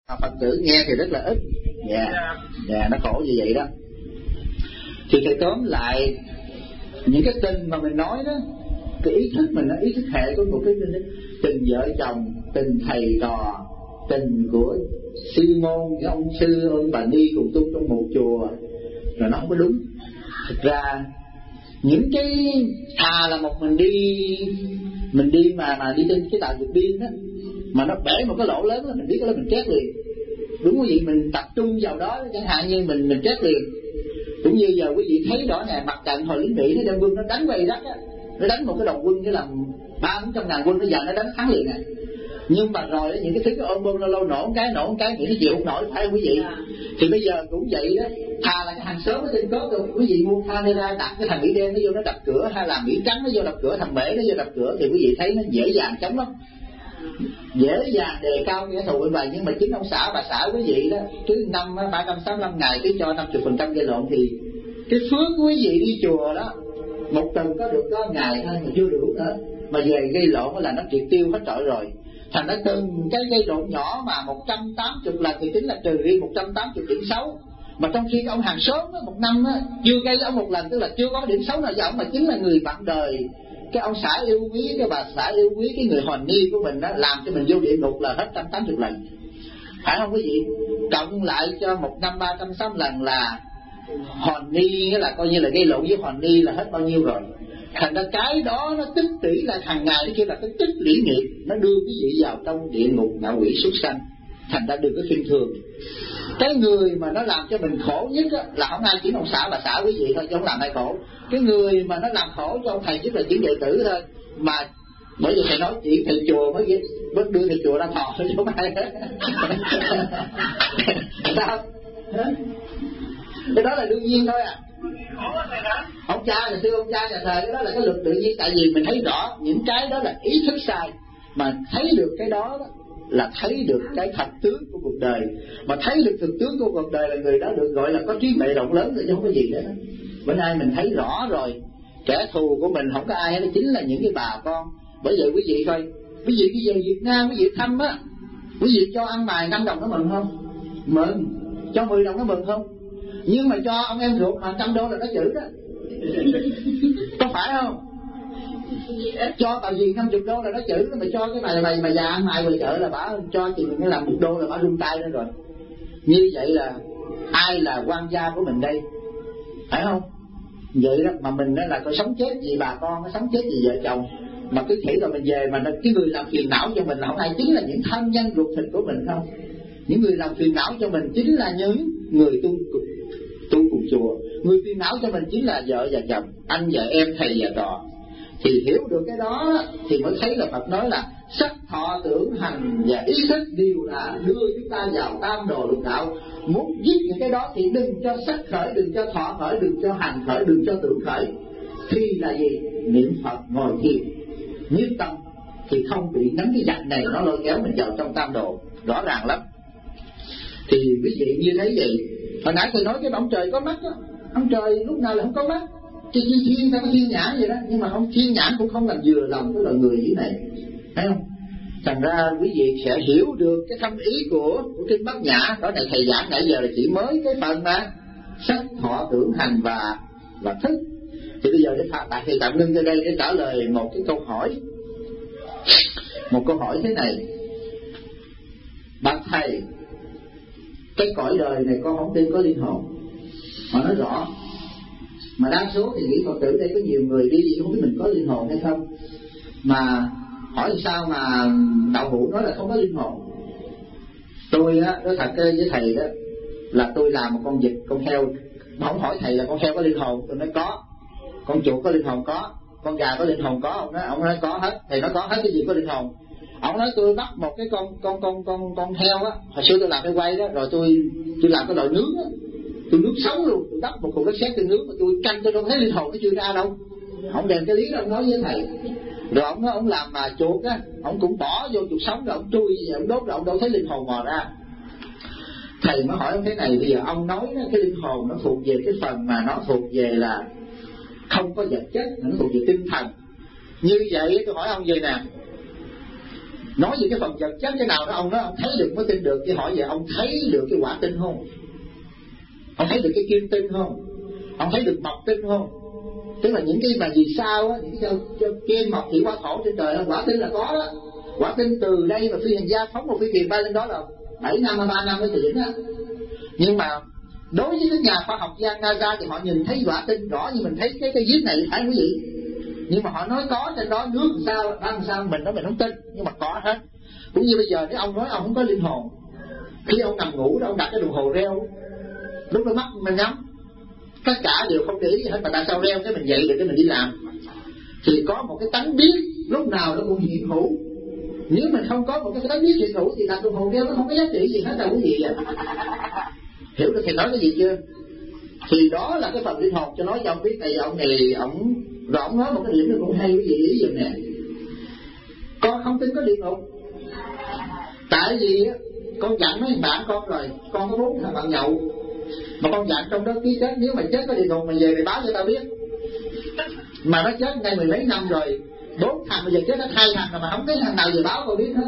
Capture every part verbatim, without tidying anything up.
Phật tử nghe thì rất là ít. Dạ, dạ nó khổ như vậy đó. Thì thầy tóm lại những cái tình mà mình nói đó, cái ý thức mình nó ý thức hệ của một cái tình vợ chồng, tình thầy trò, tình của sư môn, cái ông sư, ông bà ni cùng tu trong một chùa, rồi nó không có đúng. Thực ra những cái thà là một mình đi mình đi mà mà đi trên cái tàu vượt biên đó, mà nó bể một cái lỗ lớn là mình biết đó mình chết liền. Đúng quý vị, mình tập trung vào đó, chẳng hạn như mình mình chết liền. Cũng như giờ quý vị thấy đó nè, mặt trận hồi lính Mỹ nó đem quân nó đánh qua Iraq á, nó đánh một cái đồng quân cái làm ba bốn trăm ngàn quân, nó giờ nó đánh thắng liền nè. Nhưng mà rồi đó, những cái thứ cái ôm bom lâu lâu nổ một cái nổ một cái nghĩ nó chịu không nổi, phải không quý vị? Thì bây giờ cũng vậy đó, thà là cái hàng xóm ở trên cốt rồi quý vị mua camera đặt cái thằng Mỹ đen nó vô nó đập cửa, hay là Mỹ trắng nó vô đập cửa, thằng Mễ nó vô đập cửa, thì quý vị thấy nó dễ dàng chống lắm, dễ dàng đề cao kẻ thù bên bài. Nhưng mà chính ông xã bà xã quý vị đó, cứ năm ba trăm sáu mươi lăm ngày cứ cho năm mươi phần trăm gây lộn, thì cái phước quý vị đi chùa đó một tuần có được có ngày thôi mà chưa đủ nữa, mà về gây lộn là nó triệt tiêu hết trọi rồi. Thành nó từng cái gây lộn nhỏ mà một trăm tám mươi lần thì tính là trừ đi một trăm tám mươi điểm xấu. Mà trong khi ông hàng xóm đó, một năm đó, chưa gây ông một lần, tức là chưa có điểm xấu nào cho ông, mà chính là người bạn đời, cái ông xã yêu quý, cái bà xã yêu quý, cái người hòn ni của mình đó, làm cho mình vô địa ngục là hết một trăm tám mươi lần, phải không quý vị? Cộng lại cho một năm ba trăm sáu mươi lần là hòn ni, nghĩa là coi như là gây lộn với hòn ni là hết bao nhiêu rồi. Thành ra cái đó nó tích lũy lại hàng ngày, nó kêu là cái tích lũy nghiệp, nó đưa quý vị vào trong địa ngục ngạ quỷ súc sanh. Thành ra đừng có khinh thường. Cái người mà nó làm cho mình khổ nhất á, là không ai chỉ ông xã bà xã quý vị thôi, chứ không làm ai khổ. Cái người mà nó làm khổ cho ông thầy chính là chỉ đệ tử thôi. Mà bởi vì thầy nói chuyện thầy chùa mới mới đưa thầy chùa ra thọ chứ không ai hết. Sao? Cái đó là đương nhiên thôi à. Ông cha là xưa ông cha nhà thờ, cái đó là cái luật tự nhiên. Tại vì mình thấy rõ những cái đó là ý thức sai, mà thấy được cái đó, đó là thấy được cái thật tướng của cuộc đời. Mà thấy được thực tướng của cuộc đời là người đó được gọi là có trí tuệ rộng lớn rồi, chứ không có gì nữa. Bữa nay mình thấy rõ rồi, kẻ thù của mình không có ai hết, chính là những cái bà con. Bởi vậy quý vị coi, quý vị bây giờ Việt Nam quý vị thăm á, quý vị cho ăn mài năm đồng nó mừng không? Mừng. Cho mười đồng nó mừng không? Nhưng mà cho ông em ruột mà trăm đô là nó chữ đó, có phải không? Cho tàu gì năm mươi đô là nó chữ đó, mà cho cái này mày mà già ăn mày ngoài chợ là bả cho chị mình làm một đô là bả rung tay lên rồi. Như vậy là ai là quan gia của mình đây, phải không? Vậy đó mà mình đó là có sống chết gì bà con, có sống chết gì vợ chồng, mà cứ nghĩ rồi mình về mà cái người làm phiền não cho mình là không ai, chính là những thân nhân ruột thịt của mình không? Những người làm phiền não cho mình chính là những người tu tu cùng chùa. Người phiền não cho mình chính là vợ và chồng, anh và em, thầy và trò. Thì hiểu được cái đó thì mới thấy là Phật nói là sắc thọ tưởng hành và ý thức đều là đưa chúng ta vào tam đồ lục đạo. Muốn giết những cái đó thì đừng cho sắc khởi, đừng cho thọ khởi, đừng cho hành khởi, đừng cho tưởng khởi. Thì là gì? Niệm Phật ngồi thiền nhiếp tâm thì không bị nắm cái giặc này nó lôi kéo mình vào trong tam đồ, rõ ràng lắm. Thì quý vị như thế vậy. Hồi nãy tôi nói cái ông trời có mắt đó, ông trời lúc nào là không có mắt, chỉ chi thiên ta có thiên nhãn vậy đó, nhưng mà ông thiên nhãn cũng không làm vừa lòng cái loài người như này, thấy không? Thành ra quý vị sẽ hiểu được cái thâm ý của của kinh Bát Nhã. Đó này thầy giảng nãy giờ là chỉ mới cái phần mà sắc thọ tưởng hành và và thức. Thì bây giờ để tại thầy tạm ngưng cho đây để trả lời một cái câu hỏi. Một câu hỏi thế này: bác thầy, cái cõi đời này con không tin có linh hồn, mà nói rõ. Mà đa số thì nghĩ Phật tử đây có nhiều người đi không biết mình có linh hồn hay không. Mà hỏi sao mà đạo hữu nói là không có linh hồn. Tôi á, nói thật với thầy đó, là tôi làm một con vịt, con heo. Mà không hỏi thầy là con heo có linh hồn, tôi nói có. Con chuột có linh hồn có. Con gà có linh hồn có. Ông nói, ông nói có hết. Thầy nói có hết cái gì có linh hồn. Ông nói tôi bắt một cái con con con con con heo á, hồi xưa tôi làm cái quay đó, rồi tôi tôi làm cái loại nướng á, tôi nướng sống luôn, tôi đắp một cục đất sét tôi nướng, mà tôi canh tôi đâu thấy linh hồn nó chưa ra đâu. Ông đem cái lý đó ông nói với thầy. Rồi ông nói ông làm mà chuột á, ông cũng bỏ vô chuột sống rồi ông chui về ông đốt rồi ông đâu thấy linh hồn mò ra. Thầy mới hỏi ông thế này, bây giờ ông nói đó, cái linh hồn nó thuộc về cái phần mà nó thuộc về là không có vật chất, nó thuộc về tinh thần. Như vậy tôi hỏi ông vậy nè, Nói về cái phần vật chất cái nào đó ông nói ông thấy được mới tin được, chứ hỏi về ông thấy được cái quả tinh không? Ông thấy được cái kim tinh không? Ông thấy được mộc tinh không? Tức là những cái mà vì sao á, những cái kim mộc thủy hỏa thổ trên trời, quả tinh là có đó. Quả tinh từ đây mà phi hành gia phóng một phi thuyền bay lên đó là bảy năm hay ba năm mới chuyển á. Nhưng mà đối với các nhà khoa học gia NASA thì họ nhìn thấy quả tinh rõ như mình thấy cái cái viết này, phải không quý vị? Nhưng mà họ nói có trên đó, nước làm sao, ăn làm sao, mình nói mình không tin, nhưng mà có hết. Cũng như bây giờ nếu ông nói ông không có linh hồn, khi ông nằm ngủ đó ông đặt cái đồng hồ reo, lúc đó mắt mình nhắm, tất cả đều không để ý gì hết, mà tại sao reo cái mình dậy được cái mình đi làm? Thì có một cái tánh biết lúc nào nó cũng hiện hữu. Nếu mình không có một cái tánh biết hiện hữu thì đặt đồng hồ reo nó không có giá trị gì hết đâu quý vị ạ. Hiểu được thầy nói cái gì chưa? Thì đó là cái phần linh hồn cho nói cho ông biết này, ông này ông rồi ông nói một cái điểm nó cũng hay quý vị ý dùm nè. Con không tin có địa ngục. Tại vì con dặn mấy bạn con rồi, con có bốn thằng bạn nhậu, mà con dặn trong đó ký kết nếu mà chết có địa ngục mà về mày báo cho tao biết. Mà nó chết ngay mười mấy năm rồi, bốn thằng bây giờ chết hết hai thằng rồi mà không thấy thằng nào về báo con biết hết.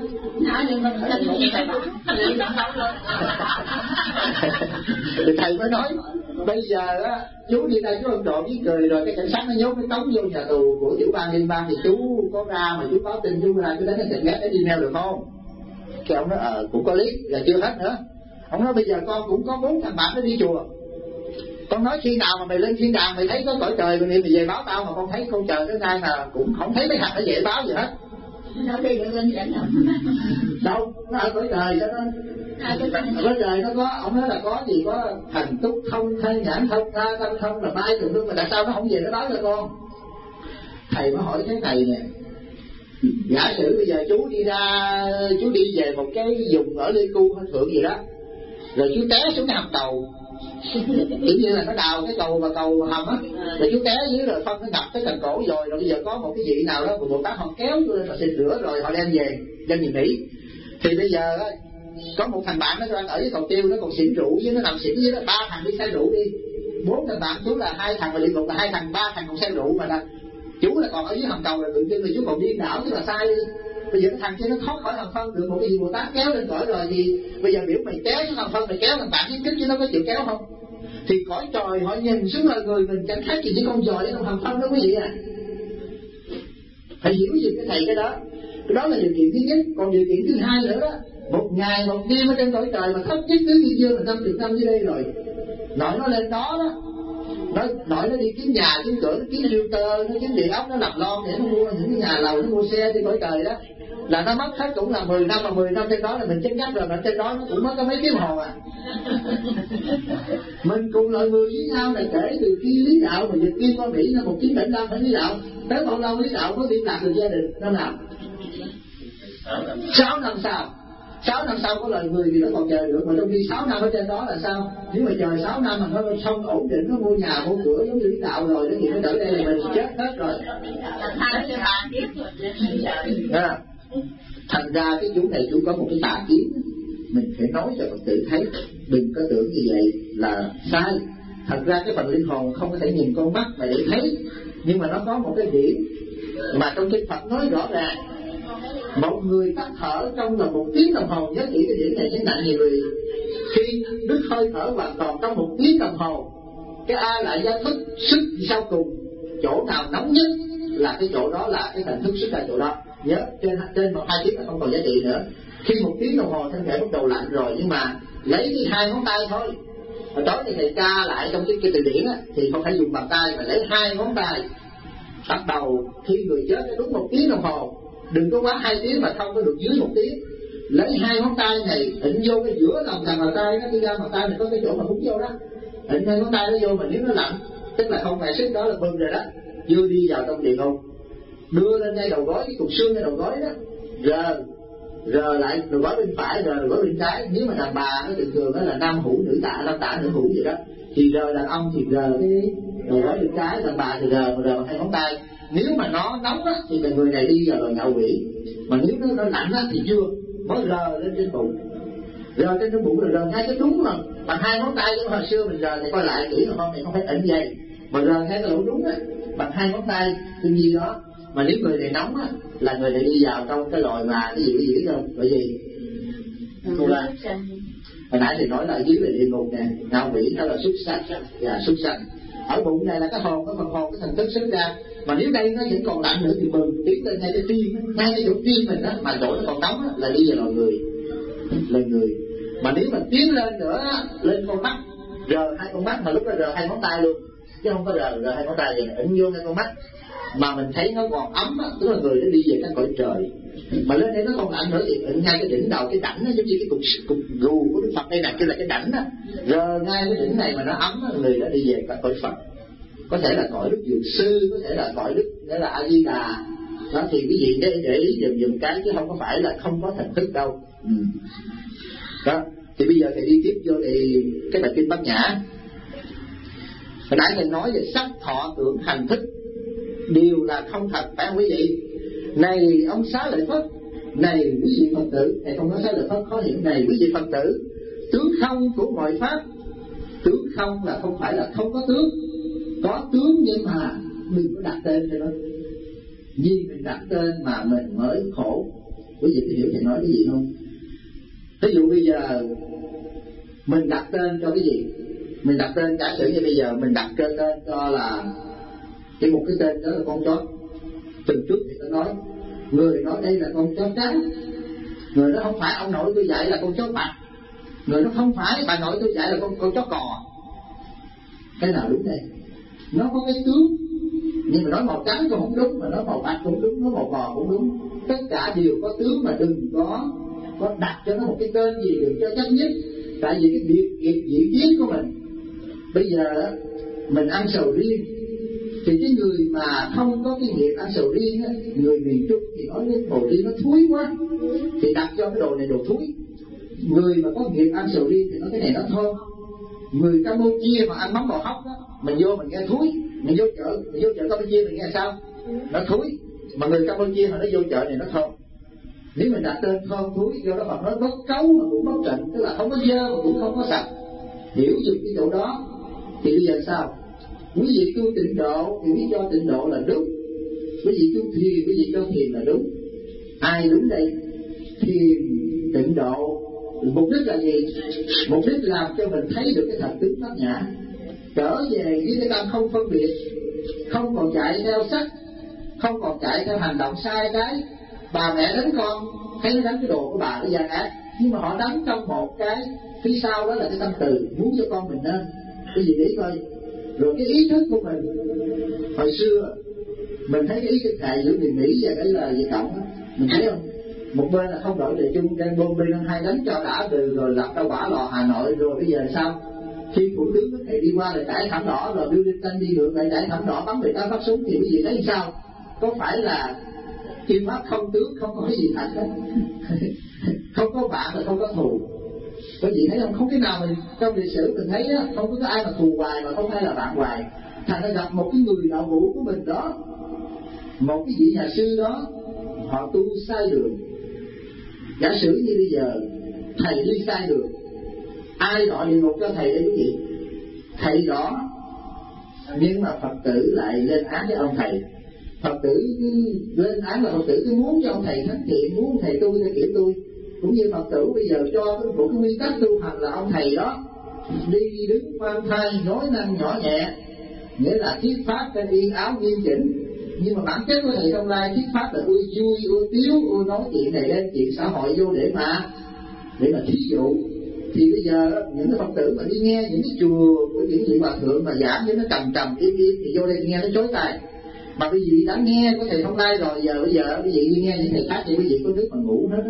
Thì thầy mới nói bây giờ á, chú đi đây chú ông trộm với cười rồi cái cảnh sát nó nhốt cái tống vô nhà tù của tiểu bang liên bang, thì chú có ra mà chú báo tin chú ra chú đánh cái cảnh ghét cái email được không? Cái ông nói ờ cũng có lý, là chưa hết nữa. Ông nói bây giờ con cũng có bốn thằng bạn nó đi chùa, con nói khi nào mà mày lên thiên đàng mày thấy có cõi trời rồi mày về báo tao, mà con thấy con trời tới nay mà cũng không thấy mấy thằng nó về báo gì hết. Đâu đi được lên cảnh đâu, nó ở cõi trời đó. Cõi trời nó có, ông nói là có gì, có thần túc thông, thanh nhãn thông, tha tâm thông, là bay thường thương, mà tại sao nó không về nó báo cho con? Thầy mới hỏi thế này nè, giả sử bây giờ chú đi ra, chú đi về một cái vùng ở Lê Cu hay Thượng gì đó, rồi chú té xuống cái hầm cầu, kiểu như là nó đào cái cầu và cầu hầm á, rồi chú té dưới rồi phân nó ngập tới cần cổ rồi, rồi bây giờ có một cái vị nào đó Bồ Tát họ kéo tôi lên họ xịt rửa rồi họ đem về đem về Mỹ. Thì bây giờ á, có một thằng bạn nó đang ở với cầu tiêu, nó còn xỉn rượu với nó nằm xỉn với nó, ba thằng đi say rượu đi, bốn thằng bạn chú là hai thằng, và liên tục là hai thằng, ba thằng còn say rượu, mà là chú là còn ở dưới hầm cầu, là tự nhiên là chú còn điên đảo, tức là sai đi. Bây giờ cái thằng kia nó thoát khỏi hầm phân được một cái gì Bồ Tát kéo lên cõi rồi, thì bây giờ biểu mày kéo xuống hầm phân, mày kéo thằng bạn với kích chứ nó có chịu kéo không? Thì cõi trời họ nhìn xuống là người mình chẳng khác gì những con giòi ở trong hầm phân đó quý vị à. Phải hiểu gì cái thầy cái đó. Cái đó là điều kiện thứ nhất. Còn điều kiện thứ hai nữa đó, một ngày một đêm ở trên cõi trời mà thấp nhất tứ thiên dương là năm chục năm dưới đây rồi. Nội nó lên đó đó, nó nội nó đi kiếm nhà kiếm cửa, nó kiếm filter, nó kiếm địa ốc, nó làm lon để nó mua những cái nhà lầu, nó mua xe trên cõi trời đó, là nó mất hết cũng là mười năm, mà mười năm trên đó là mình chết chắc rồi, mà trên đó nó cũng mất có mấy tiếng hồ à. Mình cùng lời người với nhau là kể từ khi Lý Đạo mà dịch kim qua Mỹ năm một chín bảy lăm phải Lý Đạo tới bao lâu Lý Đạo có liên lạc được gia đình năm nào? Sáu năm sau. Sáu năm sau có lời người thì nó còn chờ được, mà trong khi sáu năm ở trên đó là sao? Nếu mà chờ sáu năm mà nó không ổn định, nó mua nhà mua cửa giống như Lý Đạo rồi, nó thì nó đỡ đây là mình chết hết rồi. À, thành ra cái chú này chú có một cái tà kiến, mình phải nói cho Phật tử thấy, đừng có tưởng như vậy là sai. Thật ra cái phần linh hồn không có thể nhìn con mắt mà để thấy, nhưng mà nó có một cái điểm mà trong kinh Phật nói rõ ràng. Một người tắt thở trong là một tiếng đồng hồ, nhớ kỹ cái điểm này nhấn nặng nhiều người. Khi đứt hơi thở hoàn toàn trong một tiếng đồng hồ, cái A lại gia thức sức sau cùng, chỗ nào nóng nhất là cái chỗ đó, là cái thần thức sức là chỗ đó. Nhớ trên trên một hai tiếng là không còn giá trị nữa. Khi một tiếng đồng hồ thân thể bắt đầu lạnh rồi, nhưng mà lấy cái hai ngón tay thôi. Hồi tối thì thầy ca lại trong cái, cái từ điển á, thì không phải dùng bàn tay mà lấy hai ngón tay. Bắt đầu khi người chết đúng một tiếng đồng hồ, đừng có quá hai tiếng mà không có được dưới một tiếng. Lấy hai ngón tay này ịnh vô cái giữa lòng bàn tay, nó đi ra bàn tay này có cái chỗ mà hút vô đó, ịnh hai ngón tay nó vô, mà nếu nó lạnh tức là không phải sức đó là bơm rồi đó, đưa đi vào trong địa ngục. Đưa lên ngay đầu gối, cái cục xương ngay đầu gối đó, rờ rờ lại đầu gối bên phải, rờ đầu gối bên trái. Nếu mà đàn bà nó thường thường đó là nam hữu nữ tả, nam tả nữ hữu gì đó, thì rờ đàn ông thì rờ cái đầu gối bên trái, đàn bà thì rờ mà rờ bằng hai ngón tay. Nếu mà nó nóng á thì người này đi vào rồi ngạo quỷ, mà nếu nó, nó lạnh á thì chưa, mới rờ lên trên bụng, rờ trên trên bụng rồi rờ ngay cái đúng mà bằng hai ngón tay. Chứ hồi xưa mình rờ thì coi lại kỹ là con này không phải ịnh dày, mà rờ ngay cái lỗ đúng á bằng hai ngón tay. Tuy nhiên đó Mà nếu người này nóng á, là người này đi vào trong cái loại mà cái gì cái gì biết không? Bởi vì cô Lan hồi nãy thì nói là ở dưới là địa ngục nè, ngạo quỷ đó là súc sanh và súc sanh. Ở bụng này là cái hồn, cái phần hồn, cái thần thức xuất ra. Mà nếu đây nó vẫn còn lạnh nữa thì mừng, tiến lên ngay cái tim, ngay cái chỗ tim mình đó, mà chỗ nó còn nóng đó, là đi vào loài người, loài người. Mà nếu mà tiến lên nữa, lên con mắt, rờ hai con mắt, mà lúc đó rờ hai ngón tay luôn, chứ không có rờ rờ hai ngón tay gì, ấn vô ngay con mắt, mà mình thấy nó còn ấm á, tức là người nó đi về cái cõi trời. Mà lên đây nó còn lạnh nữa thì ấn ngay cái đỉnh đầu, cái đảnh nó giống như cái cục cục gù của Đức Phật đây này, kia là cái đảnh đó, rờ ngay cái đỉnh này mà nó ấm á, người đó đi về cái cõi Phật. Có thể là cõi Đức Dược Sư, có thể là cõi Đức nghĩa là A Di Đà. Đó thì quý vị để, để ý dùm dùm cái, chứ không có phải là không có thần thức đâu. Ừ. Đó thì bây giờ thì đi tiếp vô thì cái bài kinh Bát Nhã. Hồi nãy mình nói về sắc thọ tưởng hành thức đều là không thật, phải không quý vị? Này ông Xá Lợi Phất, này quý vị Phật tử, này không nói Xá Lợi Phất khó hiểu, này quý vị Phật tử, tướng không của mọi pháp. Tướng không là không phải là không có tướng, có tướng nhưng mà đừng có đặt tên cho nó. Vì mình đặt tên mà mình mới khổ. Quý vị có hiểu thầy nói cái gì không? Ví dụ bây giờ mình đặt tên cho cái gì? Mình đặt tên, giả sử như bây giờ mình đặt tên cho là cái một cái tên đó là con chó. Tuần trước thì tôi nói, người nói đây là con chó trắng, người đó không phải ông nội tôi dạy là con chó bạch, người đó không phải bà nội tôi dạy là con con chó cò. Cái nào đúng đây? Nó có cái tướng, nhưng mà nói màu trắng cũng không đúng, mà nói màu bạch cũng đúng, nói màu bò cũng đúng. Tất cả đều có tướng, mà đừng có có đặt cho nó một cái tên gì, đừng cho chấp nhất. Tại vì cái việc nghiệp diễn biến của mình, bây giờ mình ăn sầu riêng, thì cái người mà không có cái nghiệp ăn sầu riêng á, người miền Trung thì nói cái sầu riêng nó thúi quá, thì đặt cho cái đồ này đồ thúi. Người mà có nghiệp ăn sầu riêng thì nói cái này nó thơm. Người Campuchia mà ăn mắm bò hóc đó, mình vô mình nghe thúi. Mình vô chợ, mình vô chợ Campuchia mình nghe sao? Nó thúi. Mà người Campuchia họ nói vô chợ này nó thơm. Nếu mình đặt tên thơm thúi, do đó Phật nói bất cấu mà cũng bất trịnh, tức là không có dơ mà cũng không có sạch. Hiểu dùng cái chỗ đó thì bây giờ sao? Quý vị tu tịnh độ thì biết cho tịnh độ là đúng, quý vị tu thiền, quý vị cho thiền là đúng. Ai đúng đây? Thiền, tịnh độ, mục đích là gì? Mục đích làm cho mình thấy được cái thật tướng Bát Nhã, trở về với cái tâm không phân biệt, không còn chạy theo sắc, không còn chạy theo hành động sai trái. Bà mẹ đánh con, thấy nó đánh cái đồ của bà nó gian ác, nhưng mà họ đánh trong một cái phía sau đó là cái tâm từ muốn cho con mình nên cái gì nghĩ coi. Rồi cái ý thức của mình, hồi xưa mình thấy cái ý thức này giữa người Mỹ và cái là Việt Cộng đó, mình thấy không? Một bên là không đội trời chung, đang bom bên hai đánh cho đã từ rồi lập ra quả lò Hà Nội, rồi bây giờ sao? Khi thủ tướng thầy đi qua lại trải thảm đỏ, rồi Bill Clinton đi ngược lại trải thảm đỏ bắn người ta phát súng, thì quý vị thấy sao? Có phải là kim pháp không tướng, không có cái gì thật đó. Không có bạn là không có thù. Quý vị thấy không? Không cái nào mình trong lịch sử mình thấy á, không có ai mà thù hoài mà không ai là bạn hoài. Thành ra gặp một cái người đạo hữu của mình đó, một cái vị nhà sư đó, họ tu sai đường. Giả sử như bây giờ thầy đi sai đường, ai gọi địa ngục cho thầy đây quý vị? Thầy đó, nhưng mà Phật tử lại lên án với ông thầy. Phật tử lên án là Phật tử cứ muốn cho ông thầy thánh thiện, muốn thầy tu theo kiểu tôi. Cũng như Phật tử bây giờ cho một cái nguyên tắc tu hành là ông thầy đó đi đứng khoan thai, nói năng nhỏ nhẹ, nghĩa là thuyết pháp trên yên áo nghiêm chỉnh. Nhưng mà bản chất của thầy Thông Lai thuyết pháp là ưa vui, ưa tiếu, ưa nói chuyện này lên chuyện xã hội vô để mà để mà thí dụ. Thì bây giờ những cái Phật tử mà đi nghe những cái chùa của những vị hòa thượng mà giảng cho nó trầm trầm im im thì vô đây nghe nó chối tai. Mà quý vị đã nghe của thầy Thông Lai rồi, giờ bây giờ quý vị đi nghe những thầy khác thì quý vị có nước mà ngủ hết đó.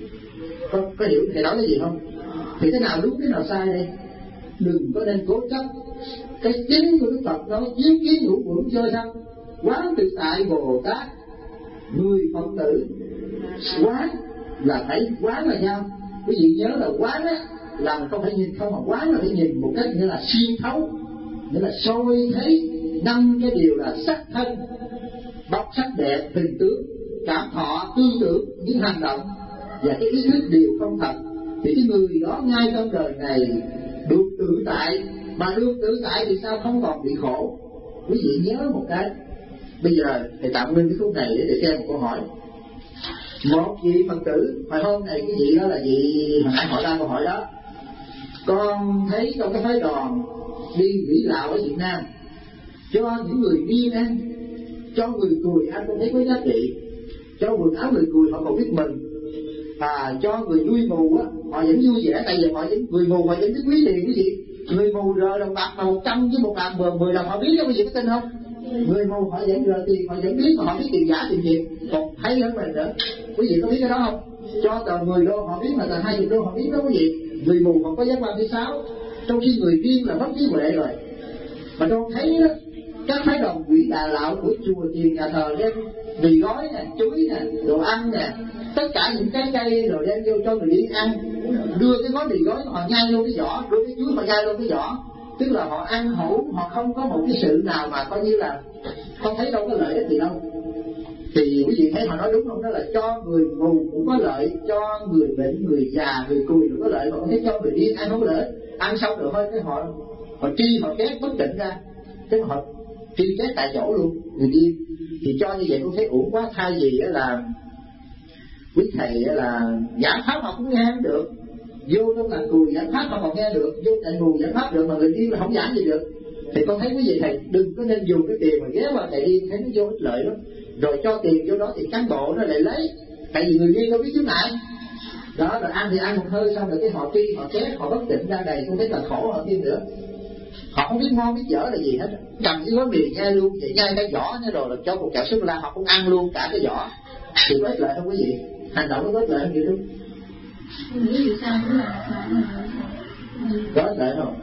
Có, có hiểu thầy nói cái gì không? Thì cái nào đúng cái nào sai đây? Đừng có nên cố chấp. Cái chính của Đức Phật nói chiếu kiến ngũ uẩn chơi thân, quán tự tại Bồ Tát. Người Phật tử quán là phải quán là nhau. Quý vị nhớ là quán á, là mình không phải nhìn không, mà quán là phải nhìn một cách nghĩa là xuyên thấu, nghĩa là soi thấy năm cái điều là sắc thân, bóc sắc đẹp, hình tướng, cảm thọ, tư tưởng, những hành động và cái ý thức đều không thật. Thì cái người đó ngay trong đời này được tự tại, mà được tự tại thì sao không còn bị khổ. Quý vị nhớ một cái, Bây giờ thầy tạm ngưng cái khúc này để xem một câu hỏi. Một vị Phật tử hồi hôm này, cái vị đó là vị hồi nãy hỏi ra câu hỏi đó. Con thấy trong cái phái đoàn đi quỷ lạo ở Việt Nam, cho những người điên ăn, cho người cùi ăn con thấy có giá trị, cho quần áo người cùi họ còn biết mừng, à, cho người đuôi mù á họ vẫn vui vẻ, tại vì họ vẫn người mù họ vẫn biết quý tiền cái gì. Người mù rờ đồng bạc mà một trăm với một ngàn mười mười đồng họ biết đó, quý vị có tin không? Người mù họ vẫn rờ tiền, họ vẫn biết mà họ biết tiền giả tiền thiệt, còn thấy hơn mình nữa. Quý vị có biết cái đó không? Cho tờ mười đô họ biết, mà tờ hai mươi đô họ biết đó quý vị. Người mù còn có giác quan thứ sáu, trong khi người điên là mất trí huệ rồi. Mà tôi thấy đó, các phái đoàn quỷ đà lạo của chùa chiền nhà thờ đem mì gói nè, chuối nè, đồ ăn nè, tất cả những cái cây rồi đem vô cho người điên ăn, đưa cái gói mì gói họ nhai luôn cái vỏ, đưa cái chuối họ nhai luôn cái vỏ, tức là họ ăn họ uống họ không có một cái sự nào mà coi như là không thấy đâu có lợi ích gì đâu. Thì quý vị thấy họ nói đúng không? Đó là cho người mù cũng có lợi, cho người bệnh, người già, người cùi cũng có lợi, mà không thấy cho người điên ăn không có lợi. Ăn xong rồi thôi cái họ họ tri họ két bất định ra, thế mà họ tri két tại chỗ luôn người điên. Thì cho như vậy cũng thấy uổng quá. Thay vì là quý thầy là giảng pháp họ cũng nghe không được, vô trong làng cùi giảng pháp họ còn nghe được, vô tại mù giảng pháp được, mà người điên là không giảng gì được. Thì con thấy quý vị thầy đừng có nên dùng cái tiền mà ghé vào thầy điên, thấy nó vô ích lợi lắm. Rồi cho tiền vô đó thì cán bộ nó lại lấy, tại vì người điên đâu biết chứ lại đó, rồi ăn thì ăn một hơi xong rồi cái họ tri họ chết họ bất tỉnh ra đầy, không thấy là khổ họ thêm nữa. Họ không biết ngon biết dở là gì hết, cầm cái gói mì nhai luôn, vậy nhai cái vỏ nữa rồi là cho một kẹo sô cô la họ cũng ăn luôn cả cái vỏ. Thì có ích lợi không quý vị? Hành động nó có ích lợi không vậy đúng? Có ích lợi không?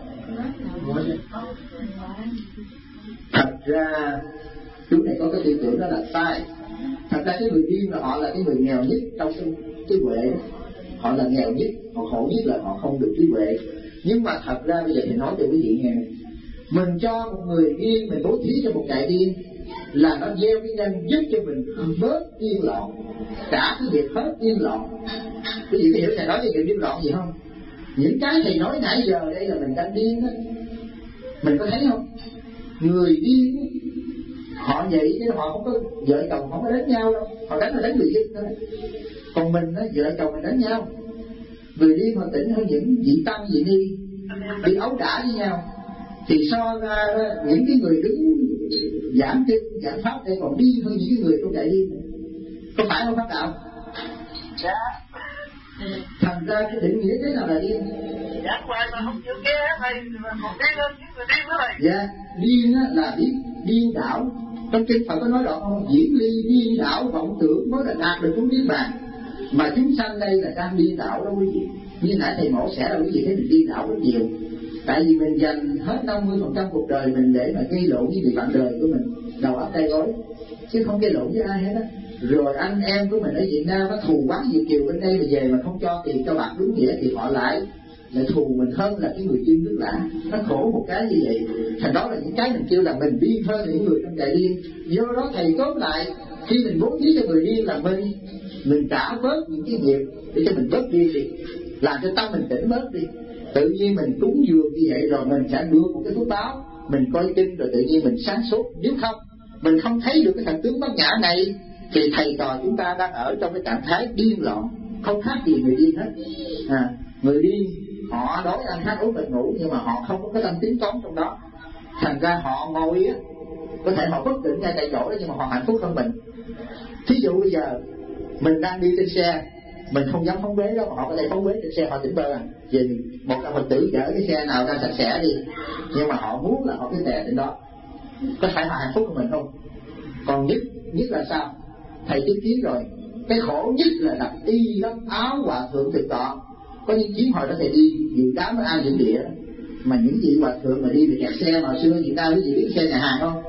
Thật ra chú này có cái tư tưởng đó là sai. Thật ra cái người điên là họ là cái người nghèo nhất trong cái, cái huệ, họ là nghèo nhất, họ khổ nhất là họ không được trí huệ. Nhưng mà thật ra bây giờ thì nói cho quý vị nghe, mình cho một người điên, mình bố thí cho một trại điên là nó gieo cái nhân giúp cho mình bớt điên loạn, cả cái việc hết điên loạn. Quý vị có hiểu thầy nói về việc điên loạn gì không? Những cái thầy nói nãy giờ đây là mình đang điên đó, mình có thấy không? Người điên họ vậy chứ họ không có vợ chồng không có đánh nhau đâu, họ đánh là đánh người dân thôi. Còn mình á, vợ chồng mình đánh nhau. Người điên họ tỉnh hơn những vị tăng vị ni đi ấu đả với nhau. Thì so ra những cái người đứng giảng kinh giảng pháp đây còn điên hơn những cái người trong đại điên, có phải không pháp đạo? Dạ. Thành ra cái định nghĩa thế nào là điên? Giảng hoài mà không chịu nghe thầy, còn điên hơn những người điên nữa thầy. Dạ, điên á là điên điên đảo. Trong kinh Phật có nói rõ không? Diễn ly điên đảo vọng tưởng mới là đạt được chúng niết bàn. Mà chúng sanh đây là đang điên đảo đó quý vị. Như nãy thầy mổ xẻ là quý vị thấy mình điên đảo rất nhiều. Tại vì mình dành hết năm mươi phần trăm cuộc đời mình để mà gây lộn với người bạn đời của mình, đầu óc tay gối, chứ không gây lộn với ai hết á. Rồi anh em của mình ở Việt Nam nó thù quán Việt kiều bên đây mà về mà không cho tiền cho bạc đúng nghĩa thì họ lại lại thù mình hơn là cái người điên nước lạ. Nó khổ một cái như vậy. Thành đó là những cái mình kêu là mình điên hơn những người trong đại điên. Do đó thầy tốt lại khi mình bố thí cho người điên là mình mình trả bớt những cái nghiệp để cho mình bớt điên đi, làm cho tâm mình tỉnh bớt đi. Tự nhiên mình cúng dường như vậy rồi mình sẽ được một cái phước báo, mình coi kinh rồi tự nhiên mình sáng suốt. Nếu không mình không thấy được cái thần tướng bát nhã này thì thầy trò chúng ta đang ở trong cái trạng thái điên loạn, không khác gì người điên hết. À, người điên họ đói ăn hát uống mệt ngủ nhưng mà họ không có cái tâm tính toán trong đó. Thành ra họ ngồi á, có thể họ bất tỉnh ngay tại chỗ đó nhưng mà họ hạnh phúc hơn mình. Thí dụ bây giờ mình đang đi trên xe, mình không dám phóng bế đâu, mà họ có thể phóng bế trên xe họ tỉnh bơ. Vì một ông Phật tử chở cái xe nào ra sạch sẽ đi, nhưng mà họ muốn là họ cái tè trên đó, có phải họ hạnh phúc của mình không? Còn nhất nhất là sao? Thầy chứng kiến rồi, cái khổ nhất là đặt y lắm áo hòa thượng thực tọa. Có những chuyến hồi đó thầy đi dự đám ở An Vĩnh Địa, mà những vị hòa thượng mà đi bị kẹt xe mà xưa Việt Nam quý vị biết xe nhà hàng không?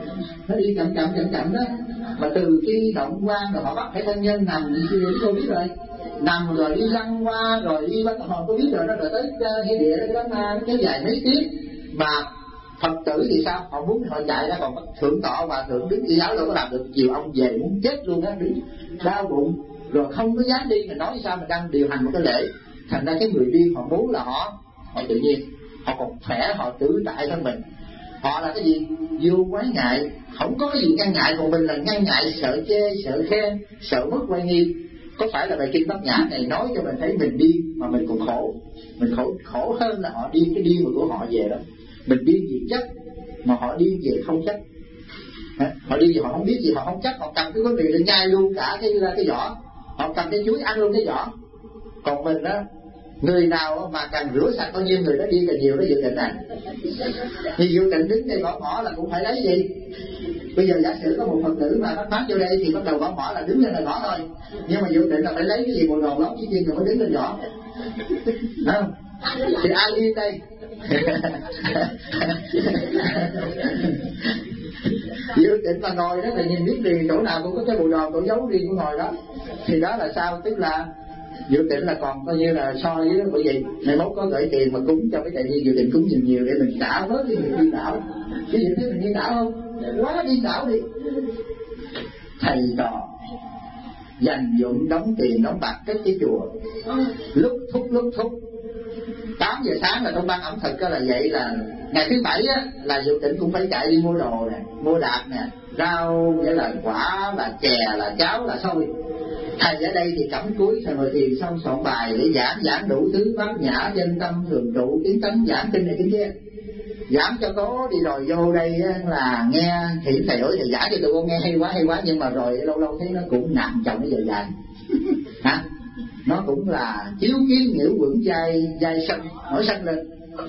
Nó đi chậm chậm chậm chậm đó, mà từ khi động quan rồi họ bắt phải thân nhân nằm đi kia cô biết rồi, nằm rồi đi lăn qua rồi đi bắt họ cô biết rồi đó, rồi tới nghĩa địa đó cái đó kéo dài mấy tiếng. Mà Phật tử thì sao? Họ muốn họ chạy ra, còn thượng tọa hòa thượng đứng y áo đâu có làm được. Chiều ông về muốn chết luôn á, đứng đau bụng rồi không có dám đi. Mình nói sao mình đang điều hành một cái lễ. Thành ra cái người điên họ muốn là họ họ tự nhiên họ còn khỏe, họ tự tại thân mình. Họ là cái gì? Vô quái ngại, không có cái gì ngăn ngại, còn mình là ngăn ngại, sợ chê, sợ khen, sợ mất quan nghi. Có phải là bài kinh Bát Nhã này nói cho mình thấy mình điên mà mình còn khổ. Mình khổ khổ hơn là họ điên cái điên của họ về đó. Mình điên vì chấp mà họ điên về không chấp. Họ điên vì họ không biết gì, họ không chấp, họ cầm cái vấn đề để nhai luôn cả cái cái vỏ, họ cầm cái chuối ăn luôn cái vỏ. Còn mình đó, người nào mà càng rửa sạch bao nhiêu người đó đi càng nhiều, đó dự định này. Thì dự định đứng đây gõ mỏ là cũng phải lấy gì. Bây giờ giả sử có một Phật tử mà nó bán vô đây thì bắt đầu gõ mỏ là đứng lên là gõ thôi. Nhưng mà dự định là phải lấy cái gì bộ đồ lót chứ chiên rồi mới đứng lên gõ. Không? Thì ai đi đây? Dự định mà ngồi đó thì nhìn biết liền, chỗ nào cũng có cái bộ đồ, chỗ giấu riêng của ngồi đó. Thì đó là sao? Tức là dự định là còn coi như là so với đó. Bởi vì ngày mốt có gửi tiền mà cúng cho cái thầy viên dự định cúng nhiều nhiều để mình trả bớt cái việc điên đảo. Cái gì thấy mình điên đảo không? Quá điên đảo đi. Thầy trò dành dụng đóng tiền đóng bạc cất cái chùa, lúc thúc lúc thúc tám giờ sáng là trong ban ẩm thực là vậy, là ngày thứ bảy á là dự định cũng phải chạy đi mua đồ nè, mua đạp nè, rau nghĩa là quả là chè là cháo là xôi. Thầy ở đây thì cắm cúi thầy ngồi thiền xong soạn bài để giảng giảng đủ thứ Bát Nhã, chân tâm, thường trụ, kiến tánh, giảng kinh này kinh kia. Giảng cho có đi rồi vô đây là nghe thì thầy ơi thầy giảng cho tụi con nghe hay quá hay quá, nhưng mà rồi lâu lâu thấy nó cũng nặng chồng nó giờ dài. Hả? Nó cũng là chiếu kiến nhiễu vững dai dai sân nổi sân lên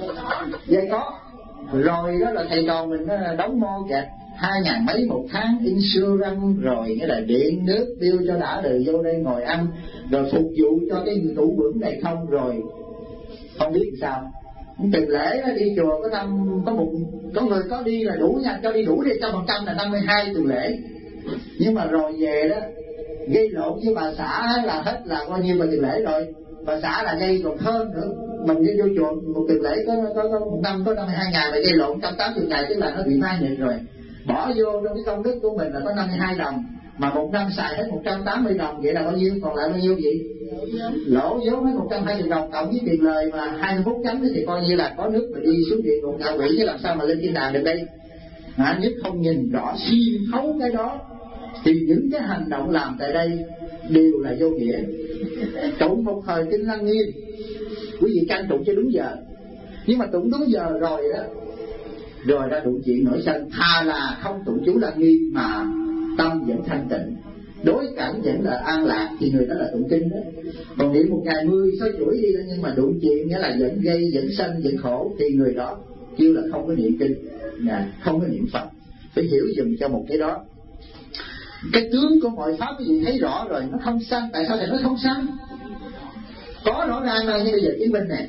dai có rồi đó là thầy trò mình đóng mô kẹt hai ngàn mấy một tháng insurance, rồi nghĩa là điện nước bill cho đã đời vô đây ngồi ăn, rồi phục vụ cho cái tủ vững này không, rồi không biết sao. Từng lễ đi chùa có năm có một có người có đi là đủ nha, cho đi đủ đi trăm phần trăm là năm mươi hai tuần lễ, nhưng mà rồi về đó gây lộn với bà xã là hết là coi như là tuần lễ rồi, bà xã là gây còn hơn nữa. Mình đi vô chùa một tuần lễ có có, có một năm có năm mươi hai ngày mà gây lộn trăm tám mươi ngày, tức là nó bị mai nhịp rồi. Bỏ vô trong cái công đức của mình là có năm mươi hai đồng, mà một năm xài hết một trăm tám mươi đồng, vậy là bao nhiêu, còn lại bao nhiêu vậy? Lỗ vốn hết một trăm hai mươi đồng, cộng với tiền lời mà hai mươi mốt chấm thì coi như là có nước mà đi xuống địa ngục ngạ quỷ, chứ làm sao mà lên thiên đàng được đây. À, nhất không nhìn rõ xuyên thấu cái đó thì những cái hành động làm tại đây đều là vô nghĩa. Tụng một thời kinh Lăng Nghiêm, quý vị căn tụng cho đúng giờ, nhưng mà tụng đúng giờ rồi đó, rồi ra đụng chuyện nổi sân. Thà là không tụng chú Lăng Nghiêm mà tâm vẫn thanh tịnh, đối cảnh vẫn là an lạc, thì người đó là tụng kinh đó. Còn niệm một ngày mười số chuỗi đi đó, nhưng mà đụng chuyện nghĩa là vẫn gây, vẫn sân, vẫn khổ, thì người đó kêu là không có niệm kinh, không có niệm Phật. Phải hiểu dùm cho một cái đó. Cái tướng của mọi pháp quý vị thấy rõ rồi, nó không sanh. Tại sao thầy nói không sanh? Có rõ ràng mà, như bây giờ chứng minh nè.